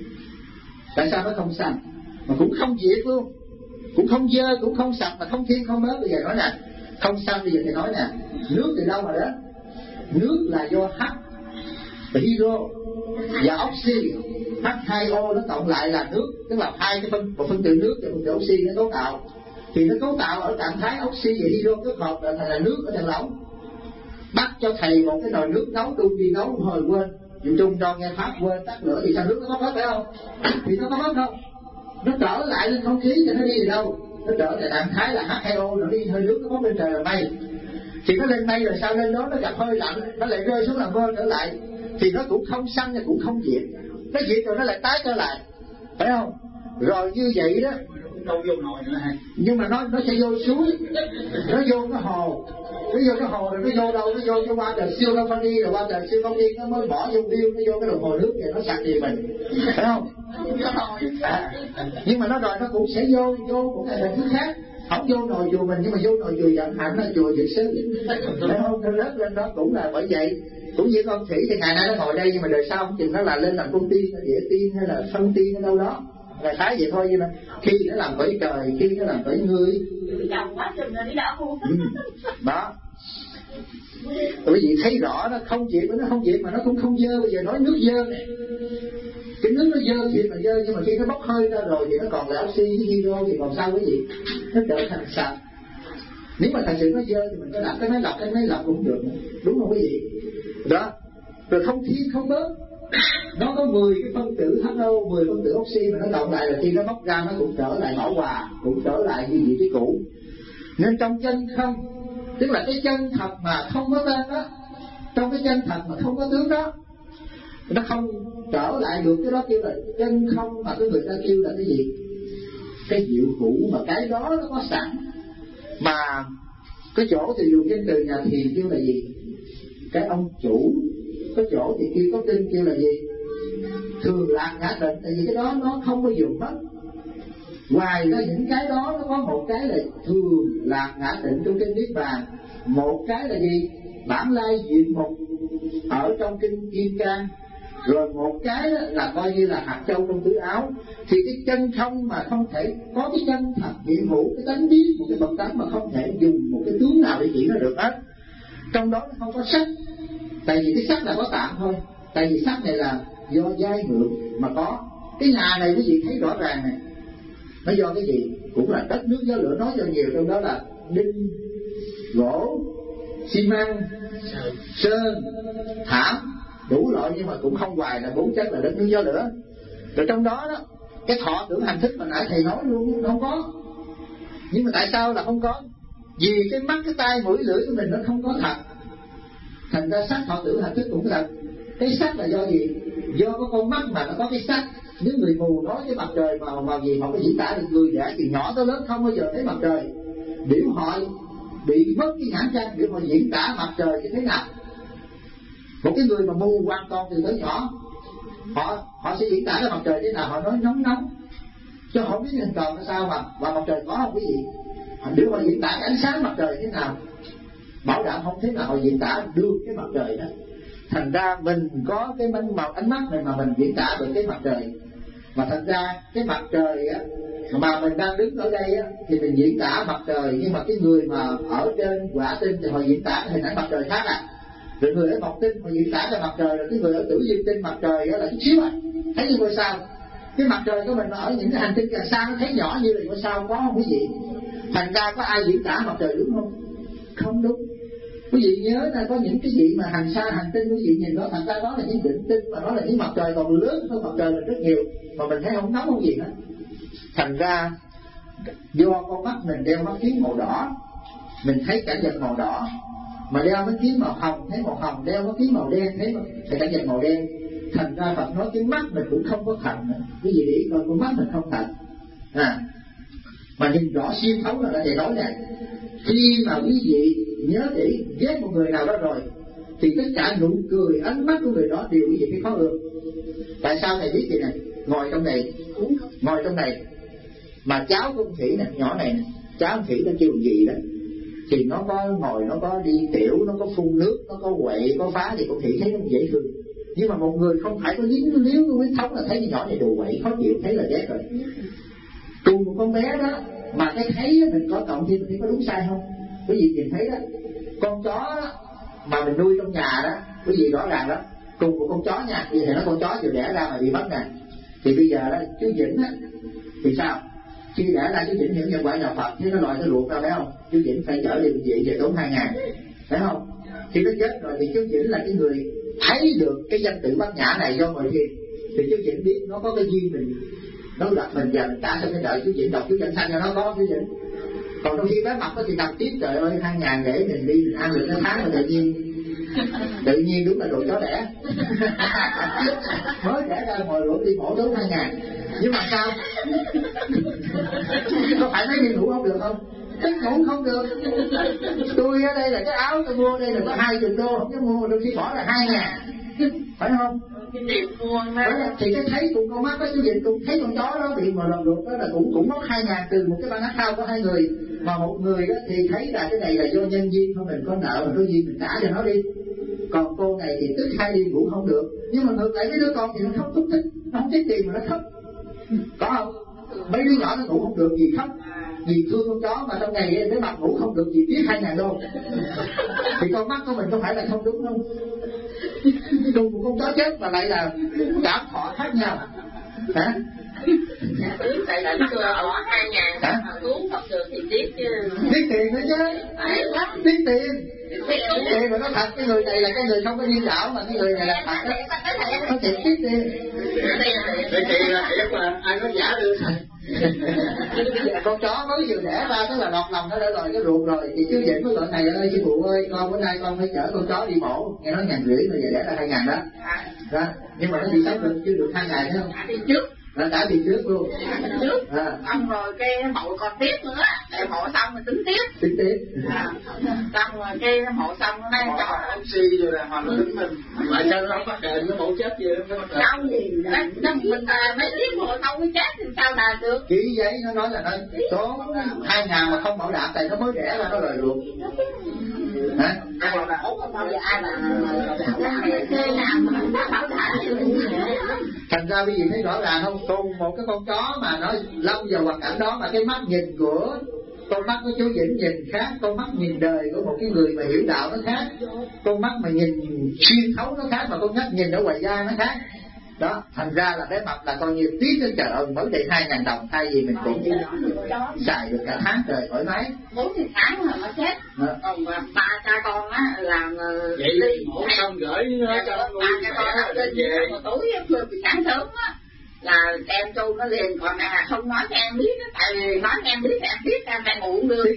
Tại sao nó không sanh? Mà cũng không diệt luôn, cũng không dơ, cũng không sạch, mà không thiên không mới. Bây giờ nói nè, không sanh. Bây giờ thầy nói nè, nước từ đâu mà đó? Nước là do H hydro và oxy, H hai O nó cộng lại là nước, tức là hai cái phân, một phân tử nước và một phân tử oxy nó cấu tạo. Thì nó cấu tạo ở trạng thái oxy và hydro kết hợp là thành là nước ở tầng lỏng. Bắt cho thầy một cái nồi nước nấu đun đi nấu hồi quên, dùng chung cho nghe pháp quên tắt lửa thì sao nước nó có hết phải không? Thì nó có hết không? Nó trở lại lên không khí thì nó đi gì đâu, nó trở lại trạng thái là H hai O, nó đi hơi nước nó bốc lên trời là mây. Thì nó lên mây rồi sao lên đó nó gặp hơi lạnh, nó lại rơi xuống làm vơ trở lại, thì nó cũng không sanh, nó cũng không diệt. Nó diệt rồi nó lại tái trở lại, phải không? Rồi như vậy đó, đâu vô nồi nữa hả? Nhưng mà nó nó sẽ vô suối, nó vô cái hồ, nó vô cái hồ rồi nó vô đâu, nó vô cái qua trời siêu không đi, rồi qua trời siêu không đi nó mới bỏ vô biêu, nó vô cái đồng hồ nước này nó sạch thì mình, phải không? À, nhưng mà nó rồi nó cũng sẽ vô vô một cái hình thức khác, không vô nồi chùa mình nhưng mà vô nồi chùa Vạn Hạnh, là chùa Dược Sư, phải không? Nó rớt lên đó cũng là bởi vậy. Cũng như con khỉ thì ngày nay nó ngồi đây, nhưng mà đời sau không chừng nó là lên làm con tiên, địa tiên hay là phân tiên ở đâu đó, là thái vậy thôi. Nhưng mà khi nó làm bởi trời, khi nó làm bởi người đó. Quý vị thấy rõ nó không diệt, nó không diệt mà nó cũng không dơ. Bây giờ nói nước dơ này, cái nước nó dơ thì mà dơ, nhưng mà khi nó bốc hơi ra rồi thì nó còn là oxy với hydro, thì còn sao quý vị? Nó trở thành sạch. Nếu mà thật sự nó dơ thì mình có đặt cái máy lọc, cái máy lọc cũng được, đúng không quý vị? Đó. Rồi không thiên không bớt, nó có mười cái phân tử hát o, mười phân tử oxy mà nó cộng lại là khi nó bóc ra nó cũng trở lại bảo hòa, cũng trở lại như vị trí cũ. Nên trong chân không, tức là cái chân thật mà không có tên đó, trong cái chân thật mà không có tướng đó, nó không trở lại được cái đó kêu là chân không, mà cái người ta kêu là cái gì? Cái diệu hữu, mà cái đó nó có sẵn. Mà cái chỗ thì dùng trên từ nhà thiền kêu là gì? Cái ông chủ. Cái chỗ thì kêu có kinh kêu là gì? Thường lạc ngã tịnh. Tại vì cái đó nó không có dùng hết. Ngoài ra những cái đó nó có một cái là thường lạc ngã tịnh trong kinh Niết Bàn, một cái là gì? Bản lai diện mục ở trong kinh Kim Cang, rồi một cái là coi như là hạt châu trong túi áo. Thì cái chân không mà không thể có cái chân thật hiện hữu, cái tánh biết một cái bậc tánh mà không thể dùng một cái tướng nào để chỉ nó được hết. Trong đó nó không có sắc, tại vì cái sắc là có tạm thôi. Tại vì sắc này là do giai mượn mà có. Cái nhà này quý vị thấy rõ ràng này, nó do cái gì? Cũng là đất nước gió lửa, nói cho nhiều, trong đó là đinh, gỗ, xi măng, sơn, thảm, đủ loại, nhưng mà cũng không hoài là bốn chất là đất nước gió lửa. Rồi trong đó đó, cái thọ tưởng hành thức mà nãy thầy nói luôn nó không có. Nhưng mà tại sao là không có? Vì cái mắt, cái tai, mũi, lưỡi của mình nó không có thật. Thành ra sắc thọ tưởng hành thức cũng thật. Cái sắc là do gì? Do có con mắt mà nó có cái sắc. Nếu người mù nói cái mặt trời màu màu gì họ có diễn tả được, người đã từ nhỏ tới lớn không bao giờ thấy mặt trời. Biểu họ bị mất cái nhãn răng, biểu họ diễn tả mặt trời như thế nào. Một cái người mà mù hoàn toàn từ tới nhỏ, họ họ sẽ diễn tả cái mặt trời thế nào? Họ nói nóng nóng, chứ không biết hình tròn là sao mà và mặt trời có không quý vị. Nếu họ diễn tả cái ánh sáng mặt trời thế nào, bảo đảm không thế nào họ diễn tả được cái mặt trời đó. Thành ra mình có cái màu ánh mắt này mà mình diễn tả được cái mặt trời. Mà thành ra cái mặt trời á, mà mình đang đứng ở đây á, thì mình diễn tả mặt trời, nhưng mà cái người mà ở trên quả tinh thì họ diễn tả hình ảnh mặt trời khác à. Rồi người ở Mộc Tinh họ diễn tả cái mặt trời, rồi cái người ở Tử Vi Tinh mặt trời đó là chút xíu à, thấy như ngôi sao. Cái mặt trời của mình ở những cái hành tinh càng xa nó thấy nhỏ như là ngôi sao, có không quý vị? Thành ra có ai diễn tả mặt trời đúng không? Không đúng. Quý vị nhớ là có những cái gì mà hành xa hành tinh quý vị nhìn đó, thành ra đó là những định tinh, mà đó là những mặt trời còn lớn hơn mặt trời là rất nhiều, mà mình thấy không nóng không gì hết. Thành ra do con mắt mình đeo mắt kiếng màu đỏ, mình thấy cảnh vật màu đỏ, mà đeo mắt kiếng màu hồng thấy màu hồng, đeo mắt kiếng màu đen thấy thì cảnh vật màu đen. Thành ra Phật nói cái mắt mình cũng không có thật nữa. Quý vị để coi con mắt mình không thật à, mà nhìn rõ xuyên thấu là thầy nói nè. Khi mà quý vị nhớ kỹ ghét một người nào đó rồi thì tất cả nụ cười, ánh mắt của người đó đều quý vị thấy khó ưa. Tại sao thầy biết vậy nè? Ngồi trong này, ngồi trong này mà cháu của ông Khỉ nè, nhỏ này nè, cháu ông Khỉ nó kêu gì đó thì nó có ngồi, nó có đi tiểu, nó có phun nước, nó có quậy, có phá thì con Khỉ thấy nó dễ thương. Nhưng mà một người không phải có liếng liếu cái thống là thấy cái nhỏ này đồ quậy khó chịu, thấy là ghét rồi. Cùng một con bé đó mà cái thấy mình có cộng thêm thì có đúng sai không? Quý vị nhìn thấy đó, con chó đó, mà mình nuôi trong nhà đó, quý vị rõ ràng đó, cùng một con chó nha, thì nó con chó vừa đẻ ra mà bị mất nè, thì bây giờ đó chú Vĩnh á thì sao? Khi đẻ ra chú Vĩnh những nhân quả nhà Phật, thế nó lòi nó luộc ra phải không? Chú Vĩnh phải chở đi bệnh viện về tốn hai ngàn, phải không? Khi nó chết rồi thì chú Vĩnh là cái người thấy được cái danh tự Bát Nhã này do mọi thiền, thì chú Vĩnh biết nó có cái duyên mình, nó lập mình giờ mình trả cho cái đợi chú Vĩnh đọc chú danh sanh cho nó có chú Vĩnh. Còn đôi khi bé mặt thì nằm tiếp, trời ơi hai ngàn để mình đi mình ăn được cái tháng mà tự nhiên tự nhiên đúng là đồ chó đẻ mới đẻ ra ngồi luộc đi mổ tốn hai ngàn. Nhưng mà sao có phải nói đi ngủ không được không? Thích ngủ không được. Tôi ở đây là cái áo tôi mua đây là có hai chục đô, không có mua đôi khi bỏ là hai ngàn, phải không? Thì cái thấy cùng con mắt đó, cái gì cũng thấy con chó đó bị mà lần luộc đó là cũng cũng mất hai ngàn từ một cái ban ác thao của hai người. Mà một người đó thì thấy là cái này là do nhân duyên thôi, mình có nợ mình có duyên mình trả cho nó đi. Còn cô này thì tức hai đi ngủ không được. Nhưng mà ngược lại mấy đứa con thì nó khóc thúc thích, nó không thích tiền mà nó khóc, có không? Mấy đứa nhỏ nó ngủ không được vì khóc, vì thương con chó, mà trong ngày cái mặt ngủ không được vì tiếc hai ngàn đô. Thì con mắt của mình có phải là không đúng không? Cùng một con chó chết mà lại là cảm thọ khác nhau hả? Tại là nó bỏ hai ngàn mà uống không được thì tiếc chứ. Tiếc tiền nữa chứ, tiếc tiền. Thì mà nó thật, cái người này là cái người không có điên đảo, mà cái người này là thật đó. Nó thiệt tiếp đi. Vậy thì là thiệt mà ai nói giả được. Con chó mới vừa đẻ ra tức là đọt lòng nó đã rồi cái ruột rồi, thì chứ vậy có gọi này ơi chị phụ ơi, con bữa nay con phải chở con chó đi mổ, nghe nói ngàn rưỡi mà giờ đẻ ra hai ngàn đó. Đó, nhưng mà nó chỉ sống được chưa được hai ngày nữa không? Đi trước. Nó đã đi trước luôn. Trước. À. Xong rồi cái mổ còn tiếp nữa, để mổ xong rồi tính tiếp. Tính tiếp. À. Xong rồi cái mổ xong nó đang cho oxy rồi là hoặc là tính mình. Mà sao nó không bắt đền nó mổ chết gì đó. Không gì, nó, nó mình à, mấy tiếng mổ xong mới chết thì sao làm được? Chỉ giấy nó nói là nó tốn hai ngàn mà không bảo đảm, tại nó mới đẻ ra nó rồi luôn. Hả? Ai bảo là ốm bao giờ ai mà chơi nào mà nó bảo đảm. Thành ra bây giờ thấy rõ ràng không, cùng một cái con chó mà nó lâm vào hoàn cảnh đó mà cái mắt nhìn của con mắt của chú Vĩnh nhìn khác, con mắt nhìn đời của một cái người mà hiểu đạo nó khác, con mắt mà nhìn xuyên thấu nó khác, mà con mắt nhìn ở ngoài da nó khác. Đó, thành ra là cái mặt là coi như tiếc đến trời ơi, mới đây hai ngàn đồng thay vì mình cũng xài được cả tháng trời thoải mái. Bốn tháng mà nó chết. Còn ba cha con á làm vậy đi mổ xong gửi cho ba cha con nó lên về một túi sáng sớm á là em chu nó liền, còn à không nói cho em biết đó, tại vì nói cho em biết em biết em đang ngủ được.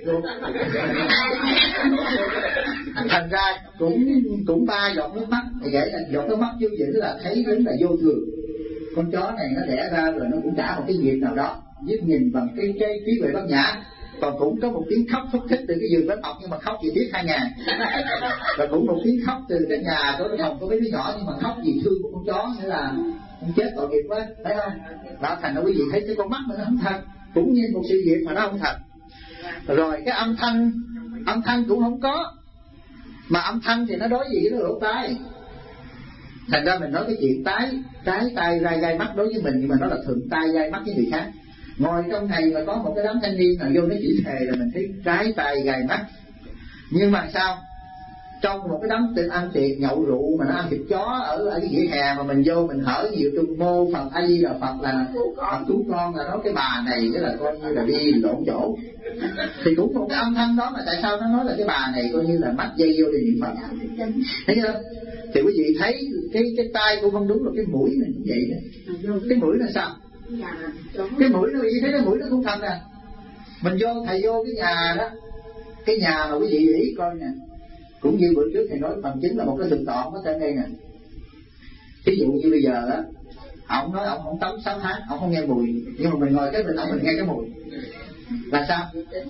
Thành ra cũng cũng ba giọt nước mắt, vậy là giọt nước mắt chú Vĩnh là thấy đến là vô thường. Con chó này nó đẻ ra rồi nó cũng trả một cái nghiệp nào đó, giết nhìn bằng cái cái trí huệ bát nhã. Còn cũng có một tiếng khóc thúc thích từ cái giường bếp học, nhưng mà khóc chỉ tiếc hai ngàn. Và cũng một tiếng khóc từ cái nhà có cái phòng có mấy đứa nhỏ, nhưng mà khóc vì thương của con chó, nghĩa là con chết tội nghiệp quá, thấy không? Đó, thành ra quý vị thấy cái con mắt mà nó không thật, cũng như một sự việc mà nó không thật. Rồi cái âm thanh, âm thanh cũng không có, mà âm thanh thì nó đối gì với lỗ tai. Thành ra mình nói cái chuyện tái trái tai gai gai mắt đối với mình, nhưng mà nó là thượng tai gai mắt với người khác. Ngồi trong này mà có một cái đám thanh niên nào vô nó chỉ thề là mình thấy trái tai gai mắt. Nhưng mà sao? Trong một cái đám tiệc ăn tiệc nhậu rượu mà nó ăn thịt chó ở ở cái vỉa hè mà mình vô mình hở nhiều trung mô Phật A Di Đà Phật là Phật cứu con, là nói cái bà này cái là coi như là đi lộn chỗ. Thì cũng một cái âm thanh đó mà tại sao nó nói là cái bà này coi như là mắc dây vô để niệm Phật. Thấy chưa? Thì quý vị thấy cái cái tai cũng không đúng, là cái mũi này cũng vậy đó. Cái mũi là sao? Cái mũi nó, quý vị thấy cái mũi nó cũng thật nè. Mình vô thầy vô cái nhà đó, cái nhà mà quý vị để ý coi nè, cũng như bữa trước thầy nói phần chính là một cái thượng tọa có tên đây nè. Ví dụ như bây giờ á, ông nói ông không tắm sáu tháng, ông không nghe mùi, nhưng mà mình ngồi cái bên ông mình nghe cái mùi. Là sao?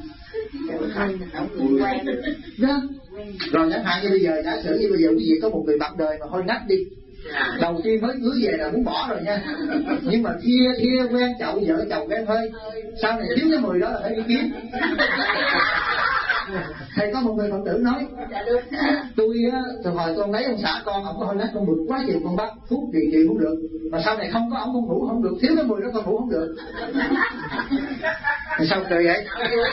Đó. Rồi chẳng hạn như bây giờ giả sử như bây giờ quý vị có một người bạn đời mà hôi nách đi, đầu tiên mới cưới về là muốn bỏ rồi nha, nhưng mà thia thia quen chậu vợ chồng quen hơi, sau này thiếu cái mùi đó là phải đi kiếm. Thầy có một người phật tử nói tôi á, từ hồi con lấy ông xã con, ông có hôi nách con bực quá chừng con bác thuốc gì gì cũng được, mà sau này không có ông con ngủ không được, thiếu cái mùi đó con ngủ không được. Thì sao cười vậy?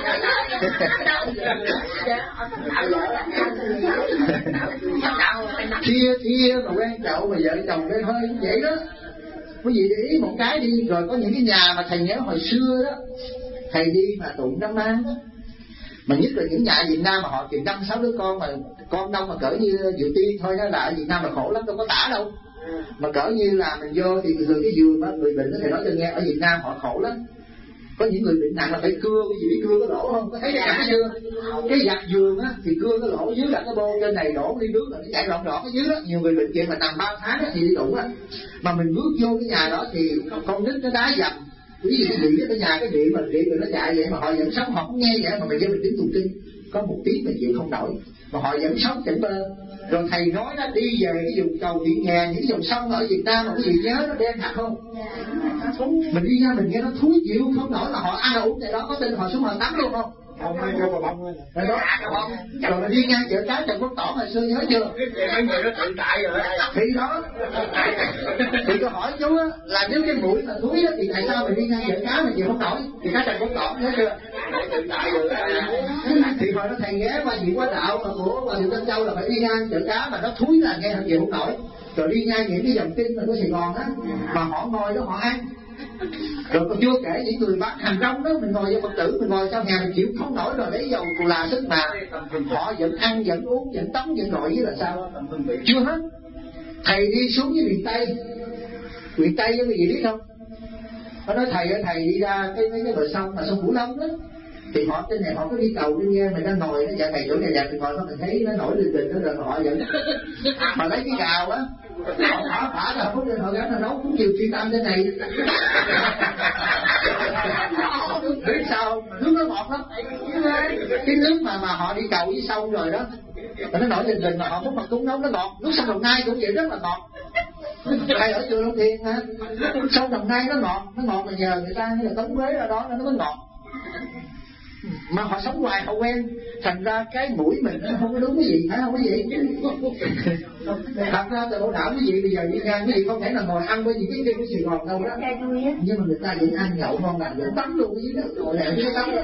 Thia thia mà quen chậu mà vợ chồng quen hơi vậy đó. Quý vị để ý một cái đi. Rồi có những cái nhà mà thầy nhớ hồi xưa đó, thầy đi mà tụng Đám Ma, mà nhất là những nhà Việt Nam mà họ chừng năm sáu đứa con, mà con đông mà cỡ như Diệu Tiên thôi đó, là ở Việt Nam là khổ lắm, đâu có tả đâu. Mà cỡ như là mình vô thì từ cái giường đó, người bệnh đó thầy nói cho nghe, ở Việt Nam họ khổ lắm. Có những người bệnh nặng là phải cưa, cái gì biết cưa cái lỗ không? Có thấy cái giặt chưa? Cái giặt giường á thì cưa cái lỗ dưới là cái bô trên này đổ ly nước là nó chảy lọt lọt ở dưới đó. Nhiều người bệnh chuyện mà nằm ba tháng á thì đi tụng á. Mà mình bước vô cái nhà đó thì con nít nó đá dầm. Ví dụ cái vị cái nhà cái điện mà điện rồi nó chạy vậy mà họ vẫn sống, họ không nghe vậy mà mình vô mình đứng tụng kinh có một tiếng mình chịu không nổi, mà họ vẫn sống tỉnh bơ. Rồi thầy nói nó đi về cái vùng cầu Thị Nghè, những cái dòng sông ở Việt Nam mà cái gì nhớ nó đen thật không? Mình đi ra mình nghe nó thúi chịu không nổi, mà họ ăn uống tại đó có tin họ xuống họ tắm luôn không? Không ai cho bà bông rồi. Đó. Rồi mình đi ngang chợ cá Trần Quốc Tỏ hồi xưa nhớ chưa? Mấy người nó tự tại rồi. Thì đó. Thì tôi hỏi chú á, là nếu cái mũi mà thúi á thì tại sao mình đi ngang chợ cá mình chịu không nổi? Thì cá Trần Quốc Tỏ nhớ chưa? Tự tại rồi. Thì hồi đó thầy ghé qua Diệu Quá Đạo mà của Hòa Thượng Tân Châu là phải đi ngang chợ cá mà nó thúi là nghe không chịu không nổi. Rồi đi ngang những cái dòng kinh mà của Sài Gòn á, mà họ ngồi đó họ ăn. Rồi còn chưa kể những người bán hàng rong đó, mình ngồi với Phật tử, mình ngồi trong nhà mình chịu không nổi rồi lấy dầu cù là sức mà họ vẫn ăn, vẫn uống, vẫn tắm, vẫn gọi với là sao? Chưa hết. Thầy đi xuống với miền Tây, miền Tây có gì biết không? Họ nói thầy ơi, thầy đi ra cái mấy cái bờ sông mà sông Cửu Long đó, thì họ trên này họ có đi cầu trên nghe, mình đang ngồi nó dạ thầy chỗ này dạ mình ngồi mình thấy nó nổi lên lên đó, rồi họ vẫn họ lấy cái gào á, họ thả thả là phút lên họ gắn là nấu cũng chiều chuyên tâm thế này. Biết sao nước nó ngọt lắm, cái nước mà mà họ đi cầu với sông rồi đó mà nó nổi lên lên mà họ muốn mà cúng nấu nó ngọt. Nước sông Đồng Nai cũng vậy, rất là ngọt. Hay ở chùa Long Thiên ha, sông Đồng Nai nó ngọt, nó ngọt mà nhờ người ta như là tống quế ra đó nó mới ngọt. Mà họ sống hoài họ quen, thành ra cái mũi mình nó không có đúng cái gì, phải không cái gì? Thật ra từ Bảo Đảm cái gì bây giờ đi ngang cái gì không thể là ngồi ăn với gì cái kia của Sài Gòn đâu đó. Nhưng mà người ta vẫn ăn nhậu ngon lành, vẫn tắm luôn cái gì đó, ngồi lẹo cái tắm.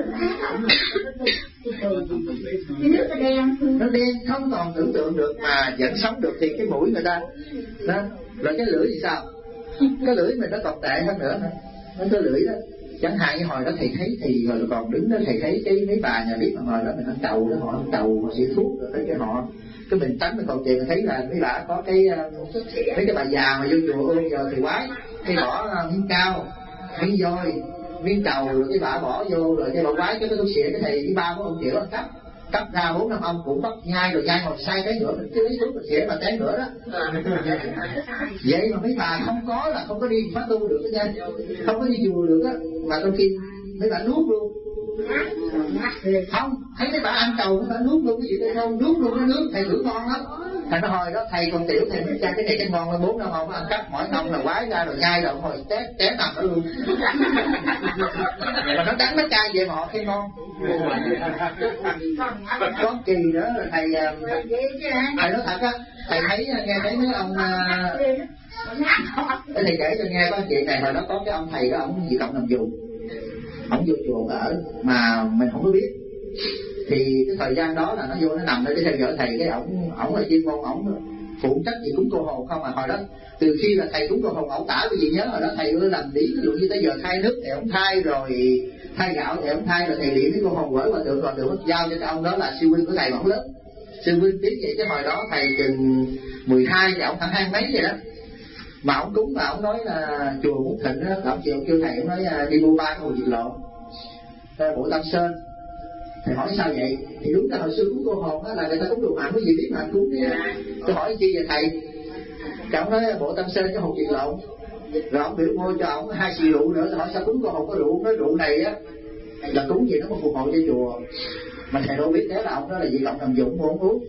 Cái nước nó đen, nó đen không còn tưởng tượng được mà vẫn sống được thì cái mũi người ta đó. Rồi cái lưỡi thì sao? Cái lưỡi mình nó còn tệ hơn nữa, nó cái lưỡi đó. Chẳng hạn như hồi đó thầy thấy thì rồi còn đứng đó thầy thấy cái mấy bà nhà biết mà hồi đó mình ăn trầu đó, họ ăn trầu họ xịt thuốc rồi thấy cái họ cái mình tắm mình còn tiền thấy là mấy bà có cái mấy cái bà già mà vô chùa ương giờ thì quái cái bỏ miếng cao miếng voi miếng trầu rồi cái bà bỏ vô rồi cái bà quái cái cái thuốc xịt cái thầy với ba của ông triệu cấp cấp ra bốn năm ông cũng bắt nhai rồi nhai ngồi sai cái nữa mình cứ lấy thuốc mình xỉa mà té nữa đó. Vậy mà mấy bà không có là không có đi phát tu được cái nha, không có đi chùa được á, mà đôi khi mấy bà nuốt luôn. Không thấy mấy bà ăn trầu mấy bà nuốt luôn cái gì đây không, nuốt luôn cái nước thầy thử ngon lắm. Thầy nói hồi đó thầy còn tiểu thầy mới cha cái này cái ngon là bốn năm ông ăn cắp mỗi năm là quái ra rồi nhai rồi hồi té té nằm ở luôn. Mà nó đắng nó cay vậy mà họ thấy ngon. Có kỳ nữa là thầy thầy nói thật á, thầy thấy nghe thấy mấy ông cái thầy kể cho nghe có chuyện này, hồi đó có cái ông thầy đó ông gì cộng nằm dùng, ông vô chùa ở mà mình không có biết. Thì cái thời gian đó là nó vô nó nằm ở cái theo dõi thầy, cái ổng ổng là chuyên môn ổng phụ trách gì cúng cô hồn không à. Hồi đó từ khi là thầy cúng cô hồn ổng tả cái gì nhớ hồi đó thầy ưa làm lý, ví dụ như tới giờ thay nước thì ổng thay, rồi thay gạo thì ổng thay, rồi thầy điện cái cô hồn gửi qua tượng, còn tượng giao cho cái ông đó là sư huynh của thầy mà ổng lớn sư huynh biết vậy chứ hồi đó thầy chừng mười hai thì ổng khoảng hai mấy vậy đó. Mà ổng cúng mà ổng nói là chùa muốn thịnh đó, ổng chịu kêu thầy ổng nói đi mua ba cái hồ diệt lộ bộ Tam Sơn. Thầy hỏi sao vậy? Thì đúng là hồi xưa cúng cô hồn đó là người ta cúng đồ mặn, cái gì biết mà cúng đi. Tôi hỏi chi vậy thầy? Thì ông nói bộ Tam Sơn cái hồn diệt lộn. Rồi ông biểu mua cho ông hai xì rượu nữa. Tôi hỏi sao cúng cô hồn có rượu? Nói rượu này á là cúng gì nó có phù hộ cho chùa. Mà thầy đâu biết thế là ông đó là gì cộng đồng dụng muốn uống.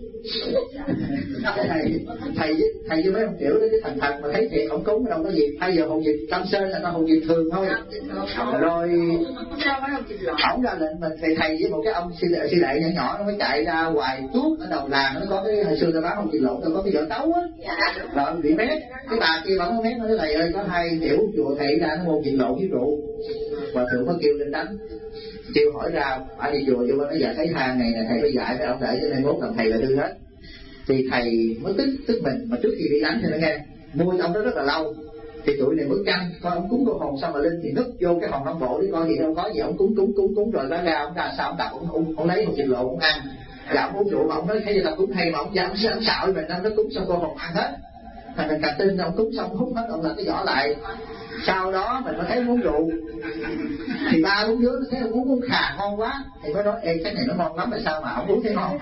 thầy thầy thầy với mấy ông kiểu đó cái thành thật mà thấy thiệt ông cúng đâu có gì. Bây giờ hồn diệt Tam Sơn là nó hồn diệt thường thôi. Rồi ổng ra lệnh mình thầy thầy với một cái ông sư đệ, sư đệ nhỏ nhỏ nó mới chạy ra hoài tuốt ở đầu làng, nó có cái hồi xưa ta bán hồn diệt lộn, nó có cái vỏ tấu á, rồi bị mét. Cái bà kia vẫn mét, nó nói thầy ơi có hai tiểu chùa thầy ra nó hồn diệt lộn với rượu. Và thường có kêu lên đánh, kêu hỏi ra bà đi chùa vô nó giờ thấy hàng này là thầy phải dạy phải ông để cho nên mốt làm thầy là đưa hết. Thì thầy mới tức tức mình, mà trước khi đi đánh thì nó nghe mua cho ông đó rất là lâu. Thì tụi này mới canh coi ông cúng cô hồn xong mà lên thì nứt vô cái hòn non bộ đi coi gì đâu có gì, ông cúng cúng cúng cúng rồi nó ra ông ra sao ông đặt ông ông, ông lấy một chịu lộ ông ăn. Dạ ông uống rượu mà ông nói thấy người ta cúng hay mà ông dám ông xạo mình nó cúng xong cô hồn ăn hết. Thành mình càng tin ông cúng xong hút hết ông là cái vỏ lại. Sau đó mình mới thấy muốn rượu thì ba uống đứa nó thấy ông uống uống khà ngon quá thì mới nói ê cái này nó ngon lắm mà sao mà ông uống thấy ngon.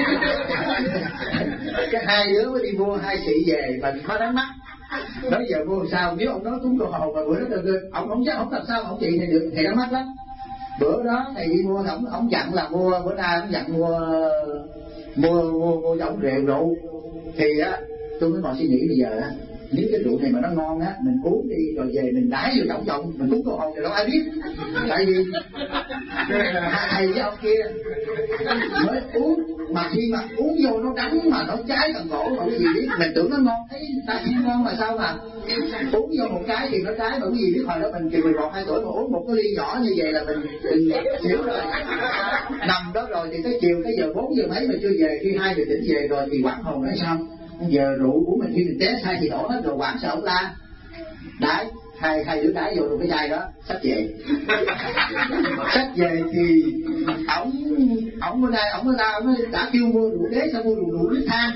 Cái hai đứa mới đi mua hai xị về mình mới đánh mắt. Nói giờ mua sao nếu ông nói cúng cô hồn mà bữa đó được ông ông chắc ông làm sao ông chị thì được thì nó mắc lắm. Bữa đó thầy đi mua ông ông dặn là mua bữa nay ông dặn mua mua mua mua giống rượu rượu thì á tôi mới ngồi suy nghĩ bây giờ á, nếu cái rượu này mà nó ngon á mình uống đi rồi về mình đái vô trọng trọng mình cúng cô hồn thì đâu ai biết. Tại vì thầy với ông kia mới uống mà khi mà uống vô nó đắng mà nó cháy cần cổ mà cái gì biết, mình tưởng nó ngon thấy ta chỉ ngon mà sao mà uống vô một cái thì nó cháy mà cái gì biết. Hồi đó mình chừng mười một hai tuổi mà uống một cái ly nhỏ như vậy là mình xỉu rồi, nằm đó rồi thì tới chiều cái giờ bốn giờ mấy mà chưa về, khi hai giờ tỉnh về rồi thì quảng hồn nói sao giờ rượu của mình khi mình té sai thì đổ hết rồi quảng sợ ông la. Đấy hai hai đứa đá vô trong cái chai đó, xách về. Xách về thì ổng ổng bữa nay ổng bữa nay ổng đã kêu mua rượu đế, sao mua rượu rượu nước than.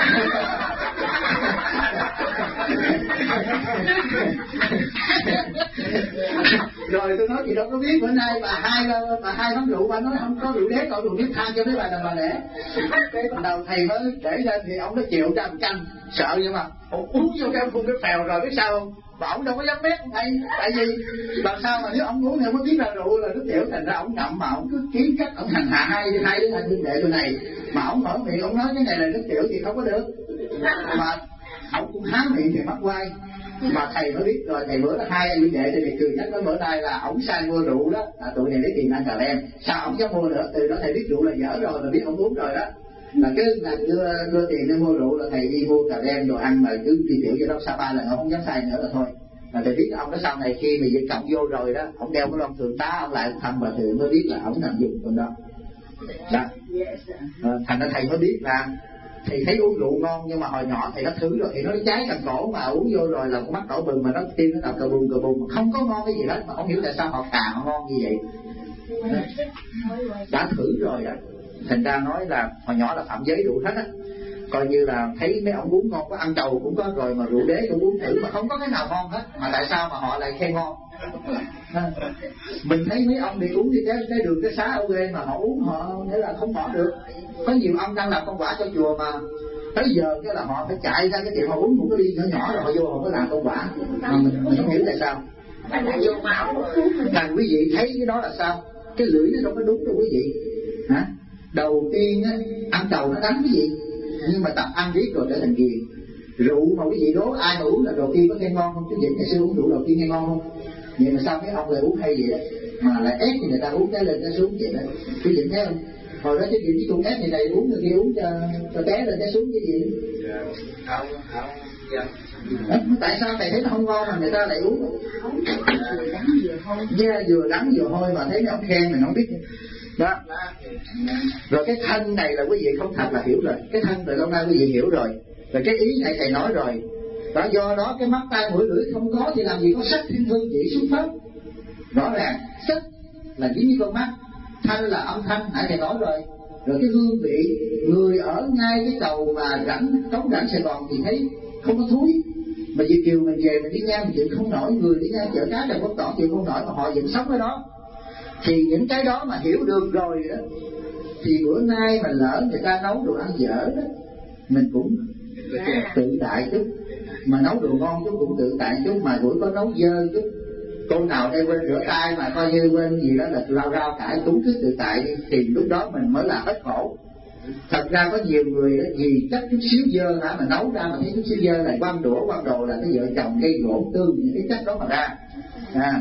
Rồi tôi nói chị đâu có biết, bữa nay bà hai bà hai bán rượu, bà nói không có rượu đế, còn rượu nước than cho mấy bà đàn bà đẻ. Cái bắt đầu thầy mới để lên thì ông nó chịu ra một canh, sợ nhưng mà ông uống vô cái phun cái phèo rồi biết sao không? Mà ông đâu có dám mét thầy, tại vì làm sao mà nếu ông uống thì ông mới biết ra rượu là nước tiểu, thành ra ông ngậm mà ông cứ kiếm cách ông hành hạ hai hai đứa thành huynh đệ tôi này, mà ông mở miệng ông nói cái này là nước tiểu thì không có được, mà ông cũng há miệng thì mắc quay. Mà thầy mới biết rồi, thầy bữa đó hai anh huynh đệ thì thầy cười nhắc nói bữa nay là ổng sai mua rượu đó, à, tụi này lấy tiền ăn cà lem, sao ổng dám mua nữa? Từ đó thầy biết rượu là dở rồi, là biết ông uống rồi đó, là cứ là đưa đưa tiền để mua rượu là thầy đi mua cà lem đồ ăn mà cứ đi tiểu cho nó sa ba lần ông không dám sai nữa là thôi. Là thầy biết ông đó sau này khi mà dịch cộng vô rồi đó, ông đeo cái lon thượng tá ông lại thăm bà thượng mới biết là ổng nằm dùng con đó. Đó. À, thành ra thầy mới biết là thì thấy uống rượu ngon, nhưng mà hồi nhỏ thầy nó thử rồi thì nó cháy cần cổ, mà uống vô rồi là con mắt đỏ bừng, mà nó tim nó đập cờ bùng cờ bùng, không có ngon cái gì hết, mà không hiểu tại sao họ cà họ ngon như vậy. Đã thử rồi đó, thành ra nói là hồi nhỏ là phạm giới rượu hết á, coi như là thấy mấy ông uống ngon quá, ăn trầu cũng có rồi, mà rượu đế cũng uống thử mà không có cái nào ngon hết, mà tại sao mà họ lại khen ngon? À, mình thấy mấy ông đi uống đi cái, cái đường cái xá ở quê mà họ uống họ nghĩa là không bỏ được. Có nhiều ông đang làm công quả cho chùa mà tới giờ cái là họ phải chạy ra cái tiệm họ uống một cái ly nhỏ nhỏ rồi họ vô họ mới làm công quả, mà mình, mình không hiểu tại sao. Thành quý vị thấy cái đó là sao? Cái lưỡi nó đâu có đúng đâu quý vị hả? Đầu tiên á, ăn trầu nó đắng quý vị, nhưng mà tập ăn riết rồi trở thành ghiền. Rượu mà quý vị đố ai mà uống là đầu tiên có nghe ngon không? Chứ vậy ngày xưa uống rượu đầu tiên nghe ngon không? Vậy mà sao mấy ông lại uống hay vậy đó, mà lại ép thì người ta uống cái lên cái xuống vậy đó, quý vị thấy không? Hồi đó chứ gì chứ cũng ép thì này uống người kia uống cho cho té lên té xuống cái gì? Không không dạ. Tại sao thầy thấy nó không ngon mà người ta lại uống? Yeah, vừa đắng vừa hôi mà thấy mấy ông khen mình không biết đó. Rồi cái thân này là quý vị không thật là hiểu rồi, cái thân từ lâu nay quý vị hiểu rồi, rồi cái ý này thầy nói rồi đó, do đó cái mắt tai mũi lưỡi không có thì làm gì có sắc thiên hương vị xuất phát. Rõ ràng sắc là giống như con mắt, thanh là âm thanh, nãy thầy nói rồi. Rồi cái hương vị, người ở ngay cái cầu mà rãnh cống rãnh Sài Gòn thì thấy không có thúi, mà Việt kiều mình về mình đi ngang mình chịu không nổi, người đi ngang chợ cá Trần Quốc Toản chịu không nổi, mà họ vẫn sống ở đó. Thì những cái đó mà hiểu được rồi đó, thì bữa nay mà lỡ người ta nấu đồ ăn dở đó, mình cũng tự tại chút, mà nấu đồ ngon chút cũng tự tại chút, mà buổi có nấu dơ chút, cô nào đây quên rửa tay mà coi như quên gì đó là lao rao cãi cũng cứ tự tại đi, thì lúc đó mình mới là hết khổ. Thật ra có nhiều người đó, vì chắc chút xíu dơ hả mà nấu ra mà thấy chút xíu dơ là quăng đũa quăng đồ là cái vợ chồng gây gỗ tương những cái chất đó mà ra. À.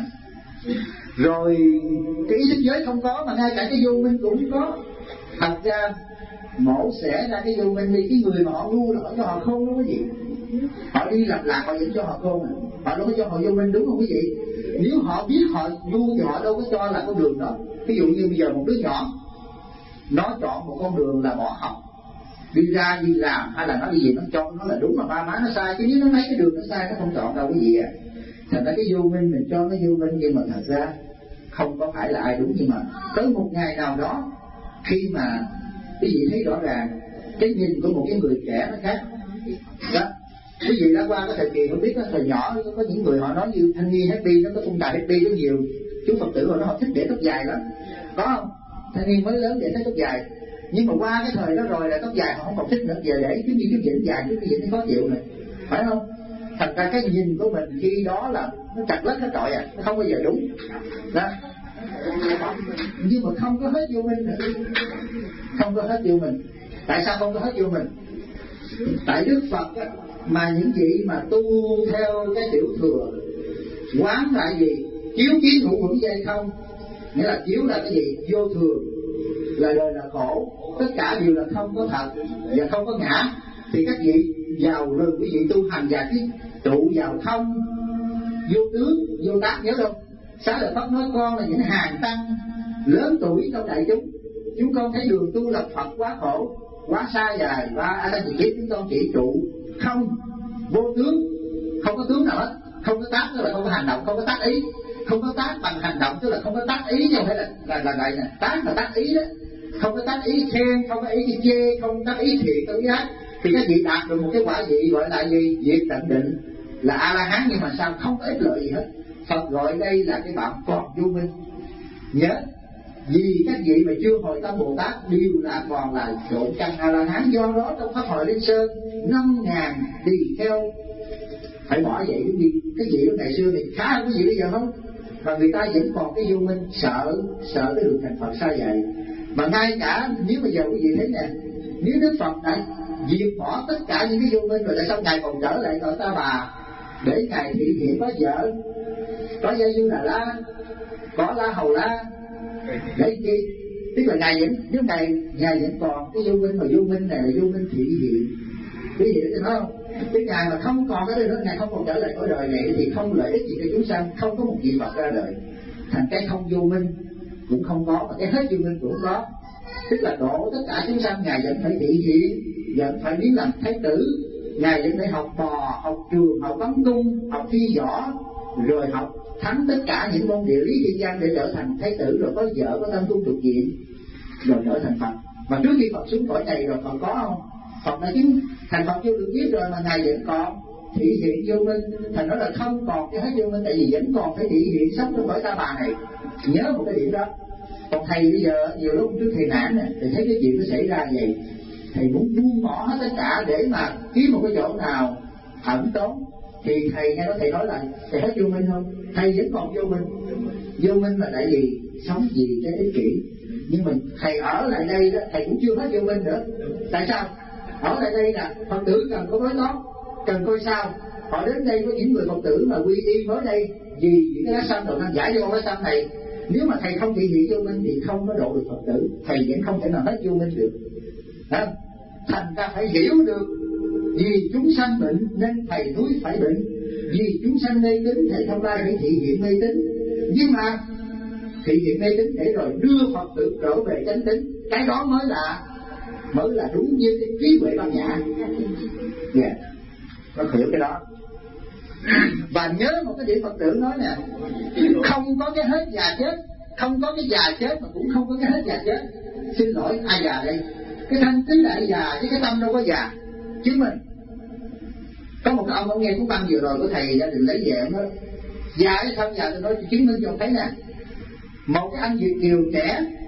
Rồi cái ý thức giới không có, mà ngay cả cái vô minh cũng có. Thật ra mổ xẻ ra cái vô minh đi, cái người mà họ ngu là họ cho họ khôn đó quý vị. Họ đi làm lạc họ vẫn cho họ khôn, họ đâu có cho họ vô minh, đúng không quý vị? Nếu họ biết họ ngu thì họ đâu có cho là con đường đó. Ví dụ như bây giờ một đứa nhỏ nó chọn một con đường là bỏ học, đi ra đi làm hay là nó đi gì nó cho nó là đúng, mà ba má nó sai, chứ nếu nó thấy cái đường nó sai nó không chọn đâu quý vị ạ. À. Thành ra cái vô minh mình cho nó vô minh, nhưng mà thật ra không có phải là ai đúng, nhưng mà tới một ngày nào đó khi mà quý vị thấy rõ ràng cái nhìn của một cái người trẻ nó khác đó. Quý vị đã qua cái thời kỳ không biết đó, thời nhỏ có những người họ nói như thanh niên happy, nó có tung tài happy có nhiều chú Phật tử họ nó họ thích để tóc dài lắm, có không? Thanh niên mới lớn để thấy tóc dài, nhưng mà qua cái thời đó rồi là tóc dài họ không còn thích nữa, giờ để chú gì chú dĩnh dài chú gì nó khó chịu này, phải không? Thành ra cái nhìn của mình khi đó là nó chặt lết hết trọi à, nó không bao giờ đúng đó. Nhưng mà không có hết vô minh nữa, không có hết vô mình. Tại sao không có hết vô mình? Tại Đức Phật á, mà những vị mà tu theo cái tiểu thừa quán lại gì chiếu kiến hữu hữu dây không, nghĩa là chiếu là cái gì? Vô thường, là đời là khổ, tất cả đều là không có thật và không có ngã. Thì các vị vào rừng, quý vị tu hành và cái trụ vào không vô tướng vô tác, nhớ không? Xá Lợi Phất nói con là những hàng tăng lớn tuổi trong đại chúng, chúng con thấy đường tu lập Phật quá khổ quá xa dài, và a la di kiếp chúng con chỉ trụ không vô tướng, không có tướng nào hết, Không có tác tức là không có hành động, không có tác ý. Không có tác bằng hành động tức là không có tác ý, chứ không phải là là là vậy nè. Tác là tác ý đó. Không có tác ý khen, không có ý chê, không có tác ý thiệt, không có ý ác. Thì các vị đạt được một cái quả vị gọi là gì? Diệt tận định, là A La Hán, nhưng mà sao không có ích lợi gì hết. Phật gọi đây là cái bạn còn vô minh. Nhớ, vì các vị mà chưa hồi tâm Bồ Tát đều là còn là trộn căn A La Hán. Do đó trong pháp hội Liên Sơn năm ngàn tỳ kheo phải bỏ vậy. Cái gì cái vị lúc ngày xưa thì khá hơn cái gì bây giờ không? Mà người ta vẫn còn cái vô minh, sợ sợ cái đường thành Phật xa vậy. Mà ngay cả nếu bây giờ quý vị thấy nè, nếu Đức Phật đã diệt bỏ tất cả những cái vô minh rồi, tại sao ngài còn trở lại cõi Ta Bà để ngài thị hiện có vợ, có Gia Du Đà La, có La Hầu La để chi? Tức là ngài vẫn, nếu ngài ngài vẫn còn cái vô minh, mà vô minh này là vô minh thị hiện. Quý vị hiểu không? Cái ngài mà không còn cái đó, ngài không còn trở lại cõi đời này thì không lợi ích gì cho chúng sanh, không có một vị Phật ra đời. Thành cái không vô minh cũng không có, và cái hết vô minh cũng có. Tức là độ tất cả chúng sanh, ngài vẫn phải thị hiện, vẫn phải biến làm thái tử, ngài vẫn phải học bò, học trường, học bắn cung, học thi võ, rồi học thắng tất cả những môn địa lý dân gian để trở thành thái tử, rồi có vợ, có tam cung thuộc diện, rồi trở thành Phật. Và trước khi Phật xuống cõi này rồi Phật có không? Phật đã chứng thành Phật vô được biết rồi, mà ngài vẫn còn thị hiện vô minh. Thành đó là không còn cái hết vô minh, tại vì vẫn còn phải thị hiện sống trong cõi Ta Bà này. Nhớ một cái điểm đó. Còn thầy bây giờ nhiều lúc trước thầy nản nè, thầy thấy cái chuyện nó xảy ra vậy, thầy muốn buông bỏ hết tất cả để mà kiếm một cái chỗ nào ẩn tốn. Thì thầy nghe nói thầy nói là thầy hết vô minh không? Thầy vẫn còn vô minh. Vô minh là tại vì sống vì cái ích kỷ. Nhưng mà thầy ở lại đây đó, thầy cũng chưa hết vô minh nữa. Tại sao? Ở lại đây là Phật tử cần có nói tốt, cần coi sao. Họ đến đây có những người Phật tử mà quy y mới đây vì những cái lá xanh đồ năng giải cho lá xanh này. Nếu mà thầy không thị hiện vô minh thì không có độ được Phật tử. Thầy vẫn không thể nào hết vô minh được. Đó. Thành ra phải hiểu được, vì chúng sanh bệnh nên thầy núi phải bệnh, vì chúng sanh mê tín thầy Thông Lai phải thị hiện mê tín. Nhưng mà thị hiện mê tín để rồi đưa Phật tử trở về chánh tín, cái đó mới là mới là đúng như cái trí huệ bát nhã. Yeah. Nó hiểu cái đó. Và nhớ một cái điểm Phật tử nói nè, không có cái hết già chết, không có cái già chết mà cũng không có cái hết già chết. Xin lỗi, ai già đây? Cái thân tính là ai già, chứ cái tâm đâu có già. Chứ mình có một cái ông ông nghe cuốn băng vừa rồi của thầy gia đình lấy về ông nói già hay không già, tôi nói chứng minh cho ông thấy nè. Một cái anh Việt kiều trẻ